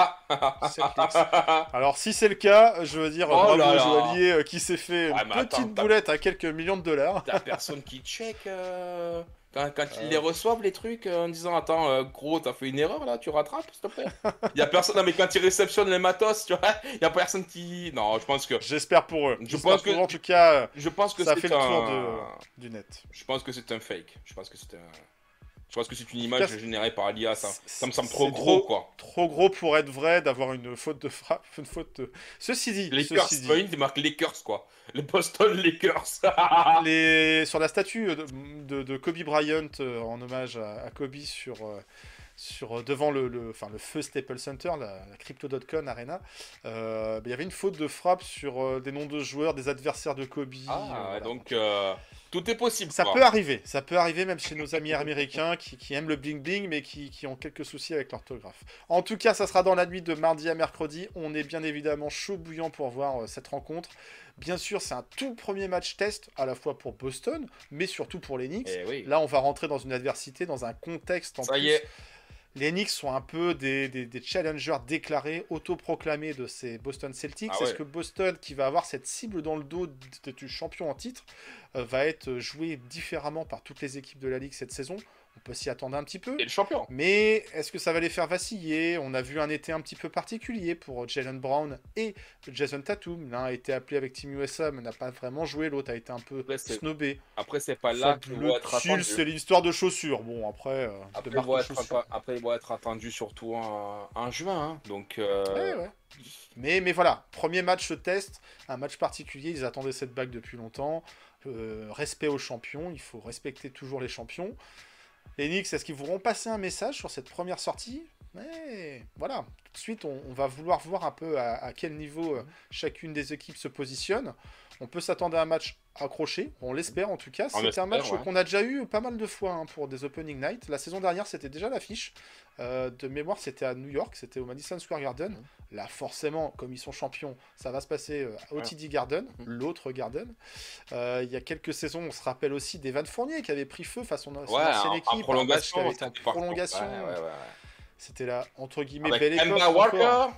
Celtics. Alors si c'est le cas, je veux dire Oh bravo là au là. joaillier euh, qui s'est fait une Ouais, mais petite attends, t'as- boulette à quelques millions de dollars. T'as personne qui check euh, quand, quand ils Euh. les reçoivent, les trucs, euh, en disant attends, euh, gros, t'as fait une erreur là, tu rattrapes, s'il te plaît. Y a personne, non, mais quand ils réceptionnent les matos, tu vois, y a personne qui. Non, je pense que. J'espère pour eux. Je J'espère pense que- pour eux, en tout cas, euh, Je pense que ça c'est fait le un. tour de- du net. Je pense que c'est un fake. Je pense que c'est un. Je pense que c'est une tout image cas, générée par l'I A. Ça, c'est- ça me semble c'est trop gros, trop- quoi. Trop gros pour être vrai d'avoir une faute de frappe, une faute de... Ceci dit, Lakers, ceci dit, pas une, il marque Lakers, quoi. Les Boston Lakers. les... sur la statue de, de- de Kobe Bryant euh, en hommage à, à Kobe sur, euh, sur euh, devant le, le, enfin, le feu Staples Center, la, la Crypto.com Arena, euh, bah, il y avait une faute de frappe sur euh, des noms de joueurs, des adversaires de Kobe. euh, Ah, voilà. donc euh, tout est possible. Ça quoi. peut arriver, ça peut arriver même chez nos amis américains qui, qui aiment le bling bling mais qui, qui ont quelques soucis avec l'orthographe. En tout cas, ça sera dans la nuit de mardi à mercredi. On est bien évidemment chaud bouillant pour voir euh, cette rencontre. Bien sûr, c'est un tout premier match test à la fois pour Boston, mais surtout pour les Knicks. Eh oui. Là, on va rentrer dans une adversité, dans un contexte en Ça plus. y est. Les Knicks sont un peu des, des, des challengers déclarés, autoproclamés de ces Boston Celtics. Ah ouais. Est-ce que Boston, qui va avoir cette cible dans le dos d- du champion en titre, euh, va être joué différemment par toutes les équipes de la Ligue cette saison? On peut s'y attendre un petit peu. Et le champion. Mais est-ce que ça va les faire vaciller? On a vu un été un petit peu particulier pour Jaylen Brown et Jason Tatum. L'un a été appelé avec Team U S A mais n'a pas vraiment joué. L'autre a été un peu Après, c'est- snobé. Après, c'est pas là qu'il le va être style, attendu. c'est l'histoire de chaussures. Bon, après, euh, de Après, il marque va de être, chaussures. atta- après, il va être attendu surtout en, en juin. hein. Donc, euh, Ouais, ouais. Mais, mais voilà, premier match test, un match particulier, ils attendaient cette bague depuis longtemps. Euh, respect aux champions, il faut respecter toujours les champions. Les Knicks, est-ce qu'ils voudront passer un message sur cette première sortie? Mais voilà, tout de suite, on, on va vouloir voir un peu à, à quel niveau euh, chacune des équipes se positionne. On peut s'attendre à un match accroché, on l'espère en tout cas. On C'était un l'espère, match ouais. qu'on a déjà eu pas mal de fois hein, pour des opening night. La saison dernière, c'était déjà l'affiche. Euh, de mémoire, c'était à New York, c'était au Madison Square Garden. Mhm. Là, forcément, comme ils sont champions, ça va se passer euh, au Ouais. T D Garden, Mhm. l'autre Garden. Euh, il y a quelques saisons, on se rappelle aussi d'Evan Fournier qui avait pris feu face à son, son Ouais, ancienne en, équipe. en prolongation, un match qui c'était avait été en partout. prolongation. Ouais, ouais, ouais. C'était la, entre guillemets, Avec belle époque. Kemba encore. Walker.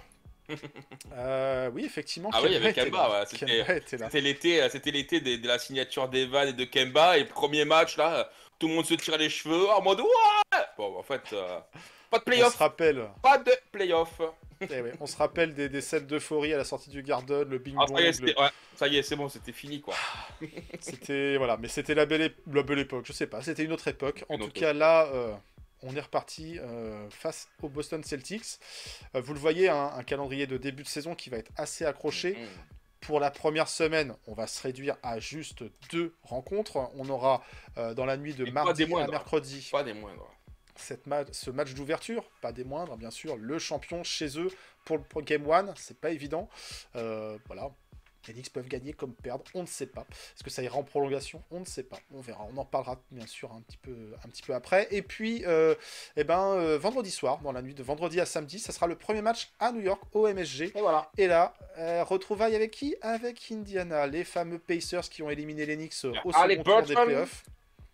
Euh, oui, effectivement. Ah oui, il y avait était Kemba, là. ouais, c'était- Kemba était là. C'était l'été, euh, c'était l'été de, de la signature d'Evan et de Kemba, et le premier match, là, euh, tout le monde se tirait les cheveux, en mode ouais. Bon, en fait, euh, pas de On se playoff, rappelle, pas de playoff. eh ouais, on se rappelle des, des scènes d'euphorie à la sortie du Garden, le bing Ah, bong. ça y est, le- c'était- ouais, ça y est, c'est bon, c'était fini, quoi. C'était voilà, mais c'était la belle, ép- la belle époque. Je sais pas, c'était une autre époque. En Une tout autre cas, là, euh, on est reparti euh, face aux Boston Celtics. Euh, vous le voyez, hein, un calendrier de début de saison qui va être assez accroché. Mhm. Pour la première semaine, on va se réduire à juste deux rencontres. On aura euh, dans la nuit de Et pas mardi des à moindres. mercredi Pas des moindres. cette ma- ce match d'ouverture, pas des moindres, bien sûr, le champion chez eux pour le pour Game one, c'est pas évident. Euh, voilà, les Knicks peuvent gagner comme perdre, on ne sait pas. Est-ce que ça ira en prolongation? On ne sait pas, on verra. On en parlera bien sûr un petit peu, un petit peu après. Et puis, euh, eh ben, euh, vendredi soir, dans la nuit de vendredi à samedi, ça sera le premier match à New York au M S G. Et voilà. Et là, euh, retrouvailles avec qui? Avec Indiana, les fameux Pacers qui ont éliminé les Knicks euh, au Allez, second tour des Burton. playoffs.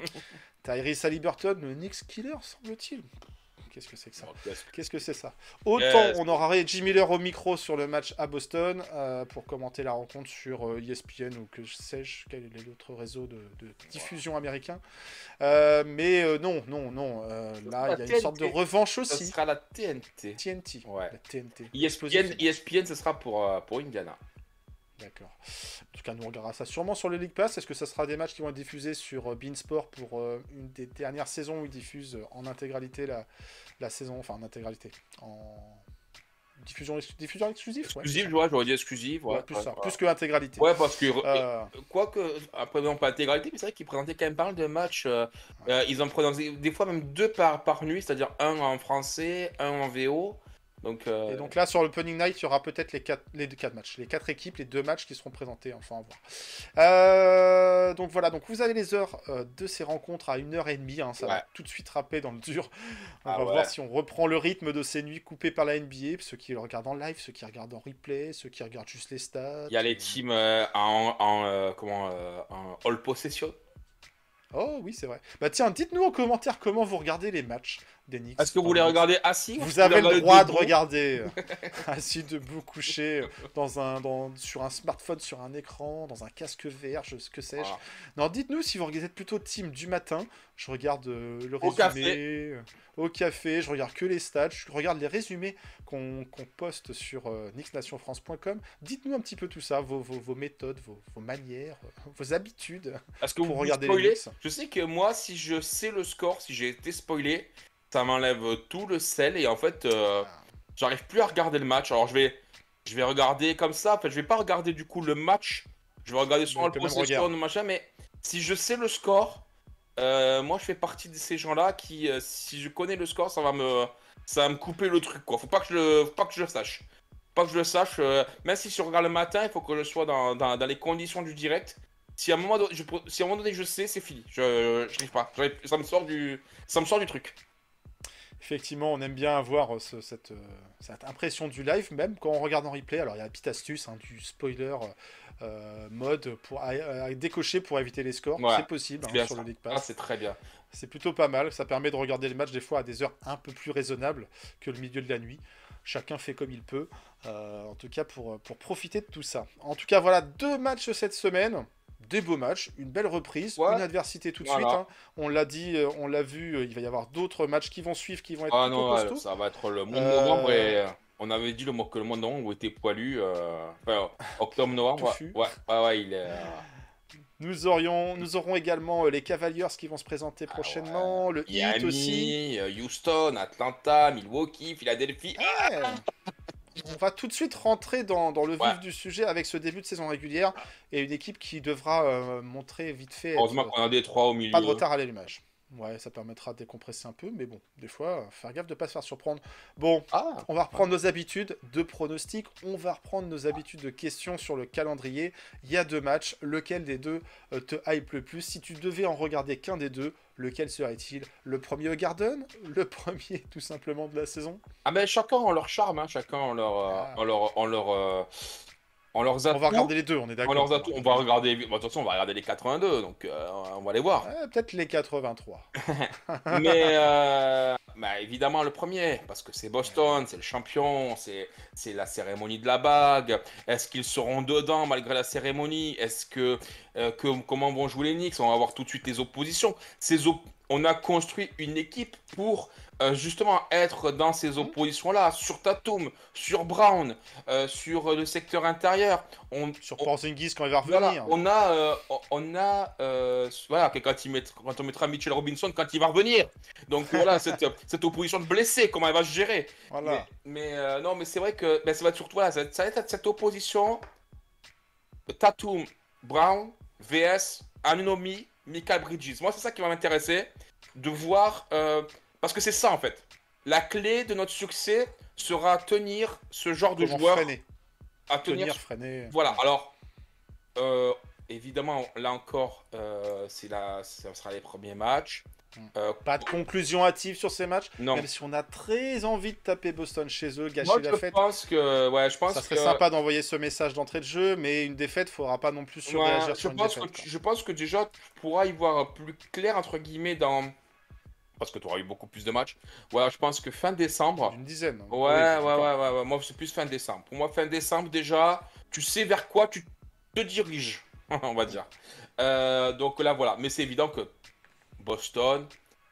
Tyrese Haliburton, le Knicks killer, semble-t-il. Qu'est-ce que c'est que ça? Bon, qu'est-ce que- Qu'est-ce que c'est ça? Autant Yes. on aura Reggie Miller au micro sur le match à Boston euh, pour commenter la rencontre sur euh, E S P N ou que sais-je, quel est l'autre réseau de, de diffusion américain. Euh, mais euh, non, non, non. euh, là, il y a une sorte de revanche Ça aussi. sera la T N T. T N T. Ouais. La T N T. E S P N, E S P N, ce sera pour, euh, pour Indiana. D'accord. En tout cas, nous on regardera ça sûrement sur le League Pass. Est-ce que ça sera des matchs qui vont être diffusés sur euh, Beansport pour euh, une des dernières saisons où ils diffusent euh, en intégralité la, la saison, enfin en intégralité, en diffusion, ex- diffusion exclusive, ouais, Exclusive, c'est je vois, j'aurais dit exclusive. ça. Ouais, Ouais, plus ouais, ça, ouais. plus que intégralité. Ouais, parce que, Euh, quoique, après, non, pas intégralité, mais c'est vrai qu'ils présentaient quand même pas mal de matchs. euh, euh, ils en présentaient des fois même deux par, par nuit, c'est-à-dire un en français, un en V O. Donc, euh, Et donc là, sur l'opening night, il y aura peut-être les quatre, les deux- quatre matchs, les quatre équipes, les deux matchs qui seront présentés. Enfin, à voir. Euh, donc voilà, donc vous avez les heures euh, de ces rencontres à une heure et demie. Hein, ça Ouais. va tout de suite râper dans le dur. On Ah va ouais. voir si on reprend le rythme de ces nuits coupées par la N B A. Ceux qui le regardent en live, ceux qui regardent en replay, ceux qui regardent juste les stats. il y a les teams euh, en, en, euh, comment, euh, en all possession. Oh oui, c'est vrai. Bah tiens, dites-nous en commentaire comment vous regardez les matchs des Knicks. Est-ce que vous voulez regarder assis ou est-ce Vous que vous avez voulez le droit de debout regarder euh, assis, debout, couché, euh, dans un, dans, sur un smartphone, sur un écran, dans un casque V R, je, que sais-je. Voilà. Non, dites-nous si vous regardez plutôt team du matin. Je regarde euh, le Au résumé café. euh, au café, je regarde que les stats, je regarde les résumés qu'on qu'on poste sur euh, knicks nation france point com. Dites-nous un petit peu tout ça, vos, vos, vos méthodes, vos, vos manières, euh, vos habitudes Est-ce que pour vous vous regarder les spoilez? Knicks. Je sais que moi, si je sais le score, si j'ai été spoilé, ça m'enlève tout le sel et en fait, euh, j'arrive plus à regarder le match. Alors je vais, je vais regarder comme ça. En fait, je vais pas regarder du coup le match. Je vais regarder sur Mais le quand même, possession, regarde. machin. Mais si je sais le score, euh, moi je fais partie de ces gens-là qui, euh, si je connais le score, ça va me, ça va me couper le truc. Quoi. Faut pas que je le, faut pas que je le sache. Faut pas que je le sache. euh, même si je regarde le matin, il faut que je sois dans, dans, dans les conditions du direct. Si à un moment donné je, si à un moment donné je sais, c'est fini. Je, je n'arrive pas. J'arrive- Ça me sort du, ça me sort du truc. Effectivement, on aime bien avoir euh, ce- cette, euh, cette impression du live, même quand on regarde en replay. Alors, il y a une petite astuce, hein, du spoiler euh, mode pour, à, à décocher pour éviter les scores. Ouais, c'est possible C'est hein, bien sur ça. le League Ah, Pass. c'est très bien. C'est plutôt pas mal. Ça permet de regarder les matchs des fois à des heures un peu plus raisonnables que le milieu de la nuit. Chacun fait comme il peut. Euh, en tout cas, pour, pour profiter de tout ça. En tout cas, voilà, deux matchs cette semaine. Des beaux matchs, une belle reprise, Ouais. une adversité tout de Voilà. suite. hein. On l'a dit, euh, on l'a vu, euh, il va y avoir d'autres matchs qui vont suivre, qui vont être Ah plutôt non, ouais, costauds. ça va être le mois de Euh, novembre et euh, on avait dit le mois que le mois de novembre était poilu. Euh... Enfin, octobre-novembre. Touffu. Ouais, ouais, ouais, ouais, il est. euh, Nous, aurions, nous aurons également euh, les Cavaliers qui vont se présenter Ah prochainement, le Heat Miami, aussi. euh, Houston, Atlanta, Milwaukee, Philadelphie. Ouais. On va tout de suite rentrer dans, dans le vif Ouais. du sujet avec ce début de saison régulière et une équipe qui devra euh, montrer vite fait être, Heureusement qu'on a des trois au milieu. pas de retard à l'allumage. Ouais, ça permettra de décompresser un peu, mais bon, des fois, euh, faire gaffe de pas se faire surprendre. Bon, Ah, on va reprendre nos habitudes de pronostics, on va reprendre nos habitudes de questions sur le calendrier. Il y a deux matchs, lequel des deux euh, te hype le plus? Si tu devais en regarder qu'un des deux, lequel serait-il? Le premier au Garden? Le premier tout simplement de la saison? ah ben chacun en leur charme, hein, chacun en leur, euh, Ah. en leur, en leur, euh, en leurs On atouts. va regarder les deux, on est En d'accord. leurs atouts, on va regarder. Bon, de toute façon, on va regarder les quatre-vingt-deux, donc euh, on va les voir. Ouais, peut-être les quatre-vingt-trois. Mais euh, bah, évidemment le premier, parce que c'est Boston, c'est le champion, c'est c'est la cérémonie de la bague. Est-ce qu'ils seront dedans malgré la cérémonie? Est-ce que, euh, que comment vont jouer les Knicks? On va voir tout de suite les oppositions. Ces op- on a construit une équipe pour euh, justement être dans ces oppositions-là, sur Tatum, sur Brown, euh, sur le secteur intérieur. On, Sur on- Porzingis quand il va voilà, revenir. on a, euh, on a, euh, voilà, que quand, il met- quand on mettra Mitchell Robinson, quand il va revenir. Donc voilà, cette, cette opposition de blessés, comment elle va se gérer. Voilà. Mais, mais, euh, non, mais c'est vrai que ben, ça va être surtout, voilà, ça, ça va être cette opposition Tatum, Brown, V S, Anunoby, Michael Bridges. Moi, c'est ça qui va m'intéresser, de voir, euh, parce que c'est ça en fait. La clé de notre succès sera tenir ce genre de Comment joueur freiner? à tenir. Tenir, freiner. Voilà, alors, euh, évidemment, là encore, euh, c'est la, ça sera les premiers matchs. Euh, Pas de conclusion hâtive sur ces matchs. non, Même si on a très envie de taper Boston chez eux, gâcher moi la je fête. pense que, ouais, je pense Ça serait que, sympa d'envoyer ce message d'entrée de jeu, mais une défaite, faudra pas non plus ouais, surréagir je sur une pense défaite. que, tu- je pense que déjà, tu pourras y voir plus clair, entre guillemets, dans, parce que tu auras eu beaucoup plus de matchs. Voilà, je pense que fin décembre, Une dizaine. ouais, Oui, ouais, d'accord. ouais, ouais, ouais, moi c'est plus fin décembre. Pour moi, fin décembre, déjà, tu sais vers quoi tu te diriges, on va dire. Euh, donc là, voilà, mais c'est évident que Boston,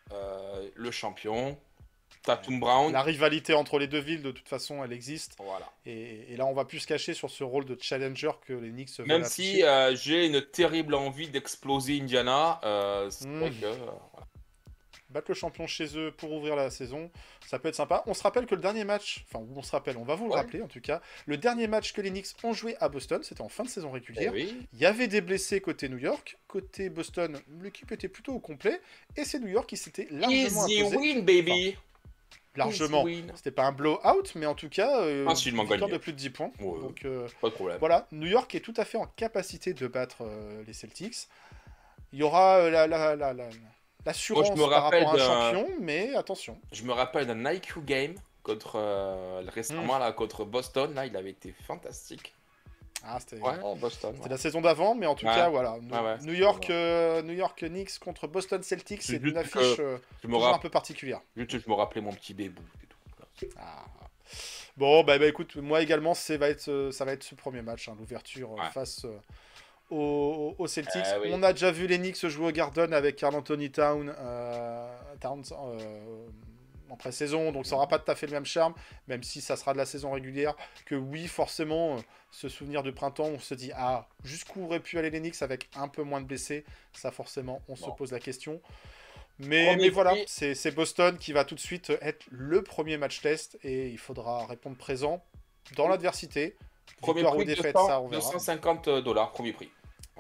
euh, le champion, Tatum Brown, La rivalité entre les deux villes, de toute façon, elle existe. voilà. Et, et là, on va plus se cacher sur ce rôle de challenger que les Knicks veulent Même afficher. si euh, j'ai une terrible envie d'exploser Indiana, euh, c'est Mm. vrai que, euh, voilà. Battre le champion chez eux pour ouvrir la saison, ça peut être sympa. On se rappelle que le dernier match, enfin, on se rappelle, on va vous le Ouais. rappeler en tout cas, le dernier match que les Knicks ont joué à Boston, c'était en fin de saison Eh régulière. oui. Il y avait des blessés côté New York. Côté Boston, l'équipe était plutôt au complet. Et c'est New York qui s'était largement Easy imposé. win, baby. Largement. Easy win. C'était pas un blowout, mais en tout cas, euh, Ah, si, ils m'ont une victoire gagné. de plus de dix points. Ouais. Donc euh, Pas de problème. voilà, New York est tout à fait en capacité de battre euh, les Celtics. Il y aura euh, la, la, la, la- l'assurance Moi, je me par rappelle rapport à un d'un- champion, mais attention. Je me rappelle d'un I Q game contre euh, récemment là contre Boston. Là, il avait été fantastique. Ah, c'était Ouais, Boston. c'était ouais. la saison d'avant, mais en tout Ouais. cas, voilà. New, Ouais, ouais, New c'était York, vraiment- euh, New York Knicks contre Boston Celtics, C'est c'est une juste affiche que euh, Je me toujours un rappelle. peu particulière. Juste, je me rappelais mon petit bébou. et tout. Ah. Bon, bah, bah, écoute, moi également, c'est, va être, euh, ça va être ce premier match, hein, l'ouverture euh, Ouais. face euh, aux, aux Celtics. Euh, oui. On a déjà vu les Knicks jouer au Garden avec Karl Anthony Town, euh, Towns euh, en pré-saison, donc ça n'aura pas tout à fait le même charme, même si ça sera de la saison régulière. Que oui, forcément, euh, ce souvenir de printemps, on se dit, ah, jusqu'où auraient pu aller les Knicks avec un peu moins de blessés? Ça, forcément, on se Bon. pose la question. Mais, Premier mais voilà, prix. c'est c'est Boston qui va tout de suite être le premier match test et il faudra répondre présent dans l'adversité. Premier Victoire ou prix défaite, deux cents, ça on verra. deux cent cinquante dollars, premier prix.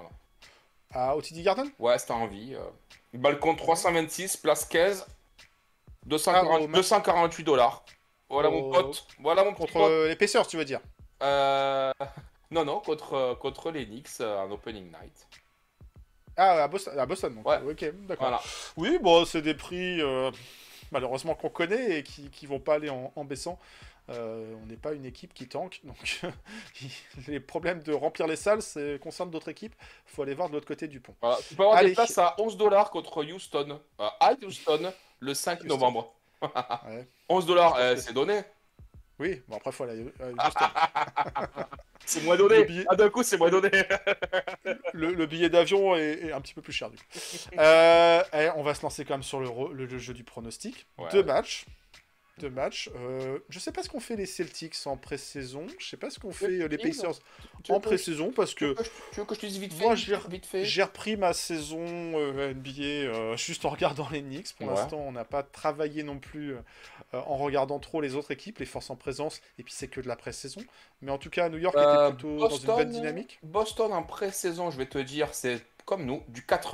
À, au T D Garden Ouais, c'était envie. Euh... Balcon trois cent vingt-six, place quinze, deux cent quarante Ah, au match- deux cent quarante-huit dollars. Voilà mon Au- pote. Voilà mon petit contre pote. euh, les Pacers, tu veux dire? Euh, Non, non, contre, euh, contre les Knicks euh, en opening night. Ah, à Boston, à Boston donc. Ouais. Ok, d'accord. Voilà. Oui, bon, c'est des prix euh, malheureusement qu'on connaît et qui, qui vont pas aller en, en baissant. Euh, on n'est pas une équipe qui tank, donc les problèmes de remplir les salles ça concernent d'autres équipes. Il faut aller voir de l'autre côté du pont. Voilà. Tu peux avoir Allez. des places à onze dollars contre Houston. Euh, à Houston, le cinq Houston. novembre. Ouais. onze dollars, Je pense euh, que c'est donné. Oui, bon après, il faut aller à Houston. C'est moins donné. Le billet- Ah, d'un coup, c'est moins donné. le, le billet d'avion est, est un petit peu plus cher du coup. Euh, eh, on va se lancer quand même sur le, ro- le- le jeu du pronostic. Ouais. Deux matchs. Deux matchs. Euh, je sais pas ce qu'ont fait les Celtics en pré-saison. Je sais pas ce qu'ont fait euh, les Oui, Pacers Tu en veux que- pré-saison parce tu veux que que je- tu veux que je te dise vite fait Moi, je vais- Vite fait. j'ai repris ma saison euh, N B A euh, juste en regardant les Knicks. Pour Ouais. l'instant, on n'a pas travaillé non plus euh, en regardant trop les autres équipes, les forces en présence. Et puis c'est que de la pré-saison. Mais en tout cas, New York Euh, était plutôt dans une bonne dynamique. Boston en pré-saison, je vais te dire, c'est comme nous, du quatre un.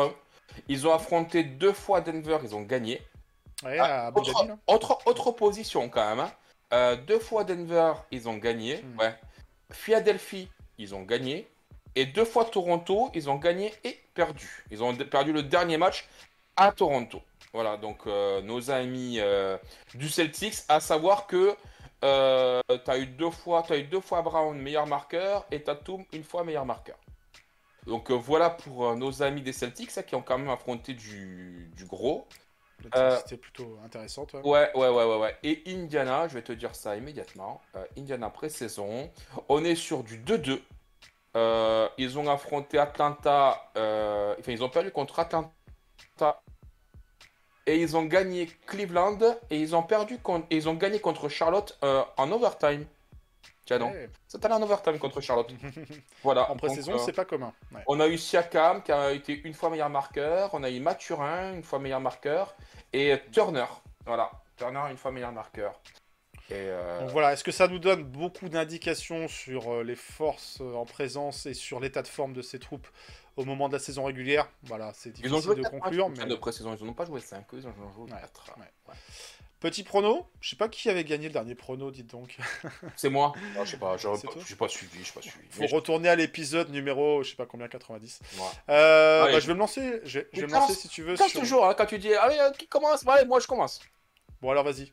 Ils ont affronté deux fois Denver, ils ont gagné. Ouais, Ah, à Abu autre, Dhabi, là. autre, autre opposition quand même. Hein. Euh, deux fois Denver, ils ont gagné. Hmm. Ouais. Philadelphie, ils ont gagné. Et deux fois Toronto, ils ont gagné et perdu. Ils ont d- perdu le dernier match à Toronto. Voilà, donc euh, nos amis euh, du Celtics, à savoir que euh, tu as eu deux fois, t'as eu deux fois Brown meilleur marqueur et Tatum une fois meilleur marqueur. Donc euh, voilà pour euh, nos amis des Celtics hein, qui ont quand même affronté du, du gros. Euh, C'était plutôt intéressant, toi. Ouais, ouais, ouais, ouais, ouais. Et Indiana, je vais te dire ça immédiatement. Euh, Indiana pré-saison. On est sur du deux deux. Euh, ils ont affronté Atlanta. euh, Enfin, ils ont perdu contre Atlanta. Et ils ont gagné Cleveland. Et ils ont perdu contre... et ils ont gagné contre Charlotte euh, en overtime. Tiens donc. Ouais. C'est allé en overtime contre Charlotte. Voilà. En pré-saison, Donc, euh, c'est pas commun. Ouais. on a eu Siakam qui a été une fois meilleur marqueur. On a eu Mathurin une fois meilleur marqueur. Et Turner. Voilà. Turner une fois meilleur marqueur. Et euh, Donc voilà, est-ce que ça nous donne beaucoup d'indications sur euh, les forces euh, en présence et sur l'état de forme de ces troupes au moment de la saison régulière? Voilà, c'est ils ont difficile joué de quatre conclure, matchs mais... de pré-saison. Ils n'ont pas joué cinq, ils ont joué Ouais, quatre. ouais. Petit prono, je sais pas qui avait gagné le dernier prono, dites donc. C'est moi. Ah, je sais pas, j'ai C'est pas, toi j'ai pas suivi, j'ai pas suivi. Faut Mais je- retourner à l'épisode numéro, je sais pas combien, quatre-vingt-dix. moi. Euh, Allez. bah, je vais me lancer, je, je vais me Casse- lancer si tu veux. casse sur- toujours hein, quand tu dis allez, euh, qui commence? Allez, moi je commence. Bon alors vas-y.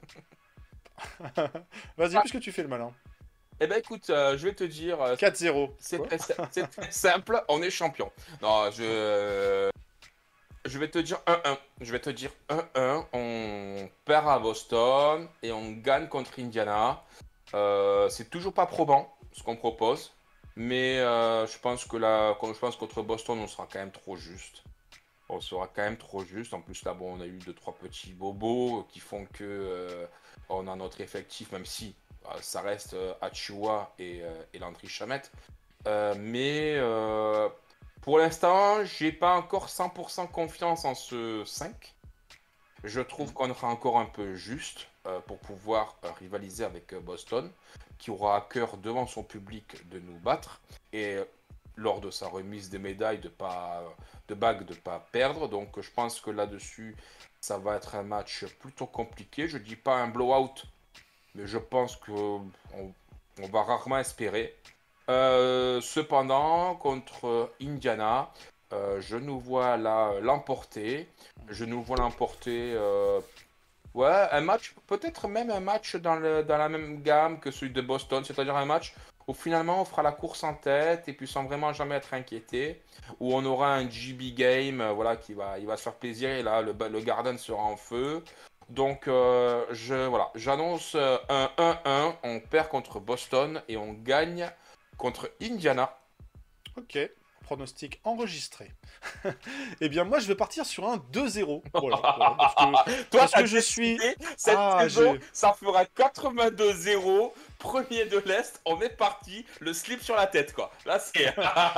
Vas-y, Ah. puisque tu fais le malin. Eh ben écoute, euh, je vais te dire, euh, quatre zéro. c'est Quoi très, c'est très simple, on est champion. Non, je. Je vais te dire un un. Je vais te dire un un. On perd à Boston et on gagne contre Indiana. Euh, c'est toujours pas probant ce qu'on propose. Mais euh, je pense que là, quand je pense contre Boston, on sera quand même trop juste. On sera quand même trop juste. En plus, là, bon, on a eu deux, trois petits bobos qui font que euh, on a notre effectif, même si euh, ça reste euh, Achiuwa et, euh, et Landry Shamet. Euh, mais euh, pour l'instant, j'ai pas encore cent pour cent confiance en ce cinq. Je trouve qu'on sera encore un peu juste euh, pour pouvoir euh, rivaliser avec euh, Boston, qui aura à cœur devant son public de nous battre et euh, lors de sa remise des médailles de pas de bague de pas perdre. Donc je pense que là-dessus, ça va être un match plutôt compliqué. Je dis pas un blowout, mais je pense que on, on va rarement espérer. Euh, cependant, contre Indiana, euh, je nous vois là l'emporter. Je nous vois l'emporter. euh, ouais, un match, peut-être même un match dans, le, dans la même gamme que celui de Boston, c'est-à-dire un match où finalement on fera la course en tête et puis sans vraiment jamais être inquiété, où on aura un G B game, euh, voilà, qui va, il va se faire plaisir et là le, le Garden sera en feu. Donc euh, je, voilà, j'annonce euh, un un un, on perd contre Boston et on gagne contre Indiana. Ok, pronostic enregistré. Eh bien moi je vais partir sur un deux zéro. Voilà, voilà, parce que, Toi, parce t'as que je suis... décidé, cette Ah, saison, j'ai- ça fera quatre-vingt-deux zéro, premier de l'Est, on est parti, le slip sur la tête, quoi. Là, c'est...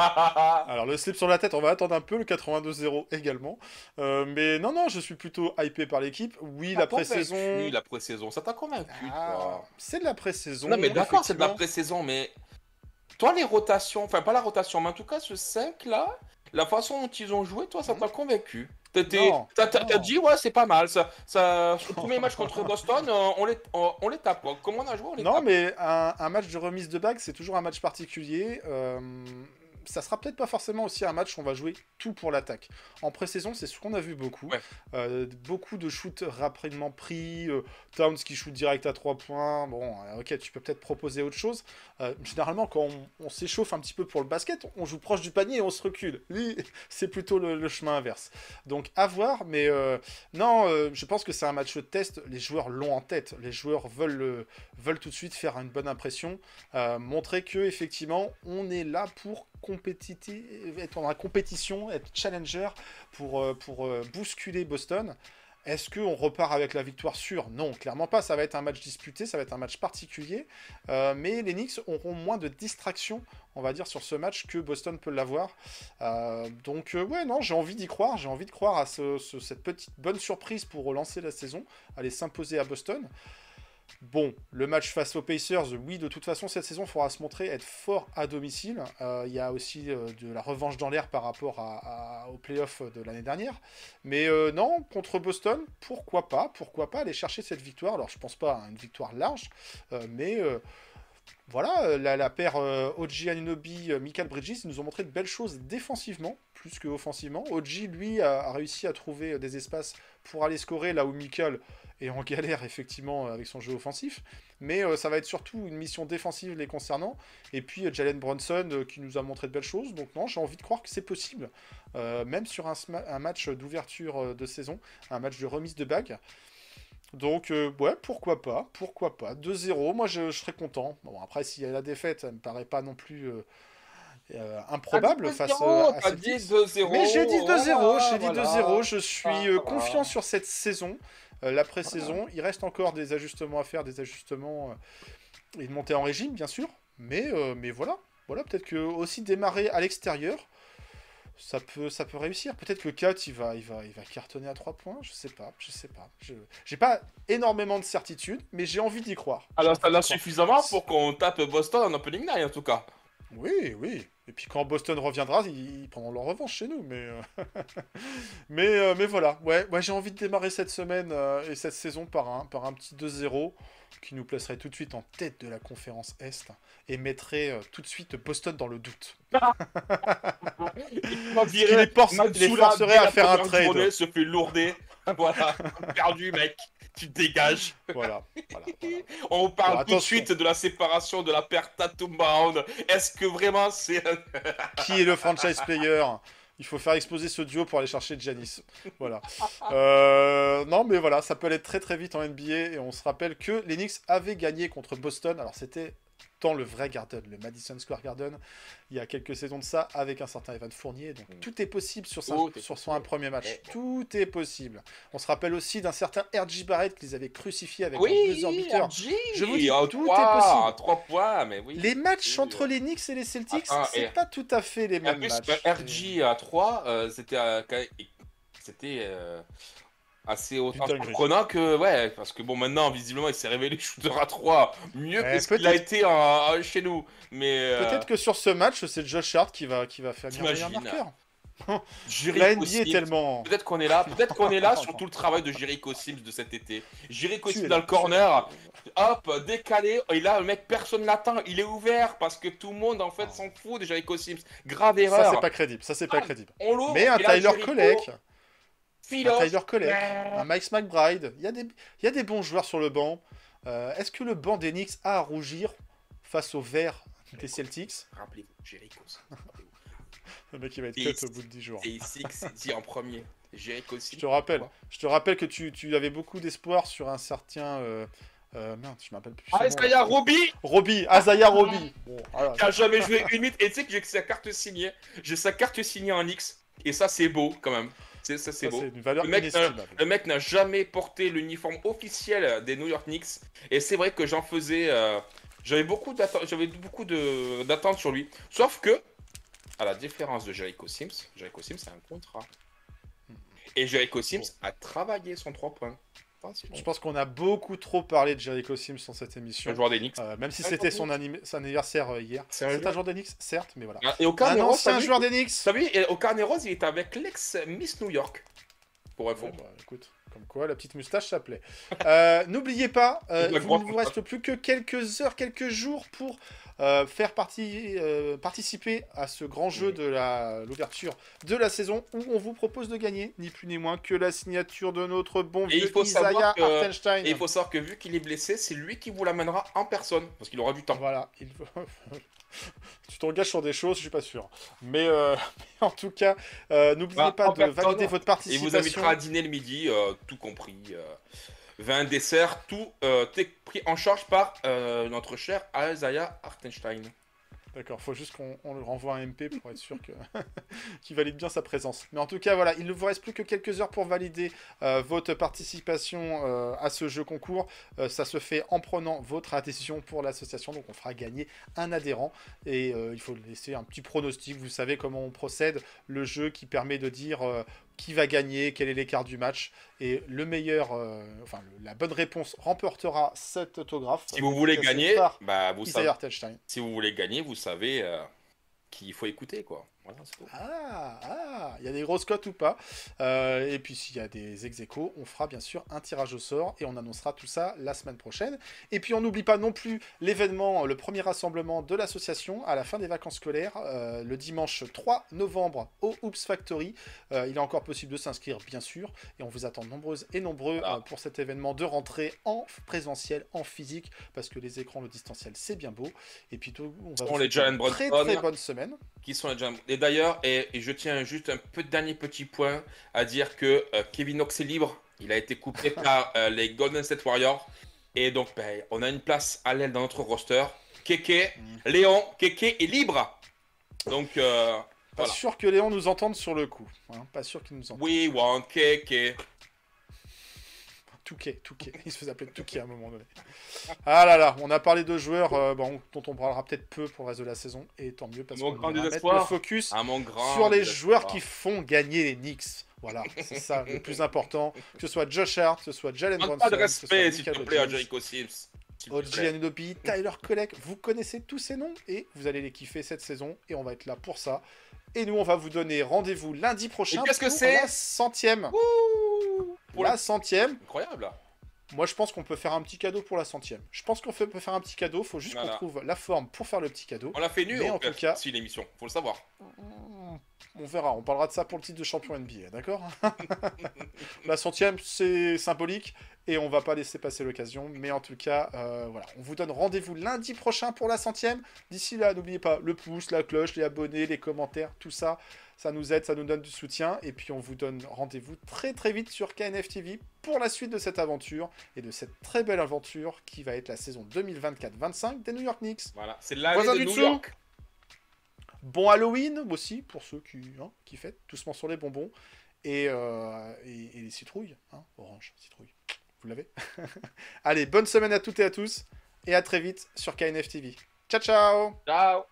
Alors le slip sur la tête, on va attendre un peu, le quatre-vingt-deux zéro également. Euh, mais non, non, je suis plutôt hypé par l'équipe. Oui, la pré-saison... Convaincu, la pré-saison, ça t'a convaincu, Ah, toi. c'est de la pré-saison. Non, mais d'accord, c'est de la effectivement. pré-saison, mais... Toi, les rotations, enfin, pas la rotation, mais en tout cas, ce cinq-là, la façon dont ils ont joué, toi, ça t'a convaincu. T'étais- Non, T'as t'as- t'as non. dit, ouais, c'est pas mal, ça, ça, sur tous mes matchs contre Boston, euh, on, les, on, on les tape, quoi. Comment on a joué, on les Non, tape. mais un, un match de remise de bague, c'est toujours un match particulier. Euh, ça sera peut-être pas forcément aussi un match où on va jouer tout pour l'attaque. En pré-saison, c'est ce qu'on a vu beaucoup. Ouais. Euh, beaucoup de shoots rapidement pris. euh, Towns qui shoot direct à trois points. Bon, euh, ok, tu peux peut-être proposer autre chose. Euh, généralement, quand on, on s'échauffe un petit peu pour le basket, on joue proche du panier et on se recule. Lui, c'est plutôt le, le chemin inverse. Donc, à voir, mais euh, non, euh, je pense que c'est un match de test. Les joueurs l'ont en tête. Les joueurs veulent, le- veulent tout de suite faire une bonne impression. Euh, montrer que effectivement on est là pour compétiter, être dans la compétition, être challenger pour, euh, pour euh, bousculer Boston. Est-ce qu'on repart avec la victoire sûre? Non, clairement pas. Ça va être un match disputé, ça va être un match particulier. Euh, mais les Knicks auront moins de distractions, on va dire, sur ce match que Boston peut l'avoir. Euh, donc, euh, ouais, non, j'ai envie d'y croire. J'ai envie de croire à ce, ce- cette petite bonne surprise pour relancer la saison, aller s'imposer à Boston. Bon, le match face aux Pacers, oui, de toute façon, cette saison, il faudra se montrer être fort à domicile. Euh, Il y a aussi euh, de la revanche dans l'air par rapport à, à- aux playoffs de l'année dernière. Mais euh, non, contre Boston, pourquoi pas? Pourquoi pas aller chercher cette victoire? Alors, je pense pas à une victoire large, euh, mais euh, voilà, euh, la, la paire euh, O G Anunoby, euh, Mikal Bridges, ils nous ont montré de belles choses défensivement, plus que offensivement. O G, lui, a, a réussi à trouver euh, des espaces pour aller scorer, là où Mikal est en galère, effectivement, avec son jeu offensif. Mais euh, ça va être surtout une mission défensive les concernant. Et puis euh, Jalen Brunson, euh, qui nous a montré de belles choses. Donc non, j'ai envie de croire que c'est possible. Euh, même sur un, sma- un match d'ouverture euh, de saison, un match de remise de bague. Donc, euh, ouais, pourquoi pas, pourquoi pas. deux zéro, moi je, je serais content. Bon, après, s'il y a la défaite, ça me paraît pas non plus euh, euh, improbable face euh, à T'as dit Celtics. deux zéro. Mais j'ai dit deux zéro, voilà, j'ai dit deux voilà. zéro, je suis euh, Voilà. confiant sur cette saison, euh, la pré-saison. Il reste encore des ajustements à faire, des ajustements euh, et une montée en régime, bien sûr. Mais, euh, mais voilà, voilà, peut-être que aussi démarrer à l'extérieur, ça peut, ça peut réussir. Peut-être que Kat, il va, il, va, il va cartonner à trois points, je sais pas, je sais pas. Je j'ai pas énormément de certitude, mais j'ai envie d'y croire. J'ai Alors, envie ça d'y l'a croire. suffisamment pour qu'on tape Boston en opening night, en tout cas. Oui, oui. Et puis quand Boston reviendra, ils, ils prendront leur revanche chez nous. Mais, euh, mais, euh, mais voilà. Ouais, ouais, j'ai envie de démarrer cette semaine euh, et cette saison par un, par un petit deux zéro qui nous placerait tout de suite en tête de la conférence Est et mettrait euh, tout de suite Boston dans le doute. Ce qui les force- les forcerait à faire un trade. Journée, se fait lourder. Voilà, perdu, mec. Tu te dégages. Voilà. voilà, voilà. On parle Bon, tout de attention. suite de la séparation de la paire Tatum-Bound. Est-ce que vraiment c'est... Qui est le franchise player? Il faut faire exploser ce duo pour aller chercher Giannis. Voilà. Euh, non, mais voilà, ça peut aller très très vite en N B A. Et on se rappelle que les Knicks avaient gagné contre Boston. Alors c'était dans le vrai Garden, le Madison Square Garden, il y a quelques saisons de ça, avec un certain Evan Fournier. Donc tout est possible sur, son, Tout est sur possible. son un premier match. Ouais. Tout est possible. On se rappelle aussi d'un certain R J Barrett qu'ils avaient crucifié avec un Oui, buzzer beater. R J. Je vous dis, En tout trois, est possible. en trois points, mais oui. Les matchs Oui, entre oui. les Knicks et les Celtics, Attends, c'est et- pas tout à fait les En mêmes plus, matchs. euh, R J à trois, euh, c'était euh, quand- c'était euh, assez autant dinguerie. surprenant que, ouais, parce que bon, maintenant, visiblement, il s'est révélé shooter à trois mieux Eh, que ce qu'il a peut-être- été en- en- chez nous. Mais euh, Peut-être que sur ce match, c'est Josh Hart qui va, qui va faire merveiller un T'imagines, marqueur. Jericho La N B A est Sims, tellement... peut-être qu'on est là, peut-être qu'on est là sur tout le travail de Jericho Sims de cet été. Jericho Tu Sims es dans là. le corner, hop, décalé, et là, le mec, personne l'attend, il est ouvert parce que tout le monde, en fait, s'en fout de Jericho Sims. Grave Ça, erreur. c'est pas crédible. Ça, c'est pas Ah, crédible. On l'ouvre, Mais un et là, Tyler Jericho, Kolek, un filoche. Tyler Kolek, un Mike McBride, il y, a des- il y a des bons joueurs sur le banc. Euh, Est-ce que le banc des Knicks a à rougir face au vert des Celtics? Rappelez-vous, Jericho Sims. rappelez-vous. Le mec, il va être Et cut au bout de dix jours. C'est ici que c'est dit en premier. Jericho Sims. Je te rappelle, je te rappelle que tu, tu avais beaucoup d'espoir sur un certain... Euh, euh, merde, je m'appelle plus. Ah, son est-ce nom, qu'il y a là. Roby Roby, Azaya Roby. Bon, voilà. qui a jamais joué une minute? Et tu sais que j'ai sa carte signée. J'ai sa carte signée en X. Et ça, c'est beau quand même. C'est, ça, c'est Ça, beau. c'est une valeur Le mec, inestimable. Le mec n'a jamais porté l'uniforme officiel des New York Knicks. Et c'est vrai que j'en faisais. euh, j'avais beaucoup d'attentes, j'avais beaucoup de, d'attentes sur lui. Sauf que, à la différence de Jericho Sims, Jericho Sims a un contrat. Et Jericho Sims a travaillé son trois points. Attention. Je pense qu'on a beaucoup trop parlé de Jericho Sims dans cette C'est émission. un joueur des Knicks. Euh, même si Un c'était joueur son, anime- son anniversaire euh, hier. C'est un C'est un joueur- joueur des Knicks, certes, mais voilà. Et au Un Carneros, ancien t'as vu, joueur des Knicks. t'as vu, et au Carneros, il est avec l'ex-Miss New York. Pour info. Bon, bah, écoute, comme quoi la petite moustache s'appelait. Euh, N'oubliez pas, euh, La il grande ne vous reste plus que quelques heures, quelques jours pour euh, faire partie, euh, participer à ce grand jeu de la- l'ouverture de la saison où on vous propose de gagner, ni plus ni moins que la signature de notre bon Et il vieux faut Isaiah savoir que- Hartenstein. Et il faut savoir que vu qu'il est blessé, c'est lui qui vous l'amènera en personne. Parce qu'il aura du temps. Voilà, il faut- tu t'engages sur des choses, je suis pas sûr. Mais, euh, mais en tout cas, euh, n'oubliez Bah, pas en de personne, valider votre Et il participation. vous invitera à dîner le midi, euh, tout compris. Euh, vin, dessert, tout euh, est pris en charge par euh, notre cher Isaiah Hartenstein. D'accord, faut juste qu'on on le renvoie un M P pour être sûr que qu'il valide bien sa présence. Mais en tout cas, voilà, il ne vous reste plus que quelques heures pour valider euh, votre participation euh, à ce jeu concours. Euh, ça se fait en prenant votre adhésion pour l'association, donc on fera gagner un adhérent. Et euh, il faut laisser un petit pronostic, vous savez comment on procède, le jeu qui permet de dire euh, qui va gagner, quel est l'écart du match. Et le meilleur, euh, enfin le- la bonne réponse remportera cet autographe. Si vous voulez dédicacé gagner, par bah vous Isaiah savez. Hartenstein. Si vous voulez gagner, vous savez euh, qu'il faut écouter, quoi. Voilà, c'est tout. Ah, ah, il y a des grosses cotes ou pas. Euh, et puis s'il y a des ex-aequo, on fera bien sûr un tirage au sort et on annoncera tout ça la semaine prochaine. Et puis on n'oublie pas non plus l'événement, le premier rassemblement de l'association à la fin des vacances scolaires, euh, le dimanche trois novembre au Oops Factory. Euh, il est encore possible de s'inscrire bien sûr et on vous attend nombreuses et nombreux Voilà. euh, pour cet événement de rentrée en présentiel, en physique, parce que les écrans, le distanciel, c'est bien beau. Et puis tout, on va On vous les souhaiter Jalen une très Brunson. très bonne semaine. Qui sont les Jam- Et d'ailleurs, et, et je tiens juste un peu dernier petit point à dire que euh, Kevin Knox est libre. Il a été coupé par euh, les Golden State Warriors. Et donc, ben, on a une place à l'aile dans notre roster. Keke, Léon, Keke est libre. Donc, euh, Pas voilà. sûr que Léon nous entende sur le coup. Hein, pas sûr qu'il nous entende. We want Keke. Touquet, Touquet. Il se faisait appeler Touquet à un moment donné. Ah là là, on a parlé de joueurs euh, bon, dont on parlera peut-être peu pour le reste de la saison. Et tant mieux parce Mon qu'on grand va mettre désespoir. le focus À mon grand sur les désespoir. joueurs qui font gagner les Knicks. Voilà, c'est ça le plus important. Que ce soit Josh Hart, que ce soit Jalen Manque Brunson, pas de que ce soit respect, s'il te Michael plaît, à Bridges, Jericho Sims. S'il te O G plaît. Anunoby, Tyler Kolek, vous connaissez tous ces noms et vous allez les kiffer cette saison et on va être là pour ça. Et nous, on va vous donner rendez-vous lundi prochain Et qu'est-ce que pour c'est la centième. Ouh, Pour la- la centième. Incroyable. Moi, je pense qu'on peut faire un petit cadeau pour la centième. Je pense qu'on fait- peut faire un petit cadeau. Faut juste Voilà. qu'on trouve la forme pour faire le petit cadeau. On l'a fait nu, Mais au en tout pire, cas- si l'émission, faut le savoir. On verra. On parlera de ça pour le titre de champion N B A, d'accord? La centième, c'est symbolique et on va pas laisser passer l'occasion. Mais en tout cas, euh, voilà. On vous donne rendez-vous lundi prochain pour la centième. D'ici là, n'oubliez pas le pouce, la cloche, les abonnés, les commentaires, tout ça. Ça nous aide, ça nous donne du soutien. Et puis, on vous donne rendez-vous très très vite sur K N F T V pour la suite de cette aventure et de cette très belle aventure qui va être la saison deux mille vingt-quatre vingt-cinq des New York Knicks. Voilà, c'est l'année Voisin de du New dessous. York. Bon Halloween aussi, pour ceux qui, hein, qui fêtent, doucement sur les bonbons. Et, euh, et, et les citrouilles, hein, orange, citrouille. Vous l'avez? Allez, bonne semaine à toutes et à tous. Et à très vite sur K N F T V. Ciao, ciao! Ciao.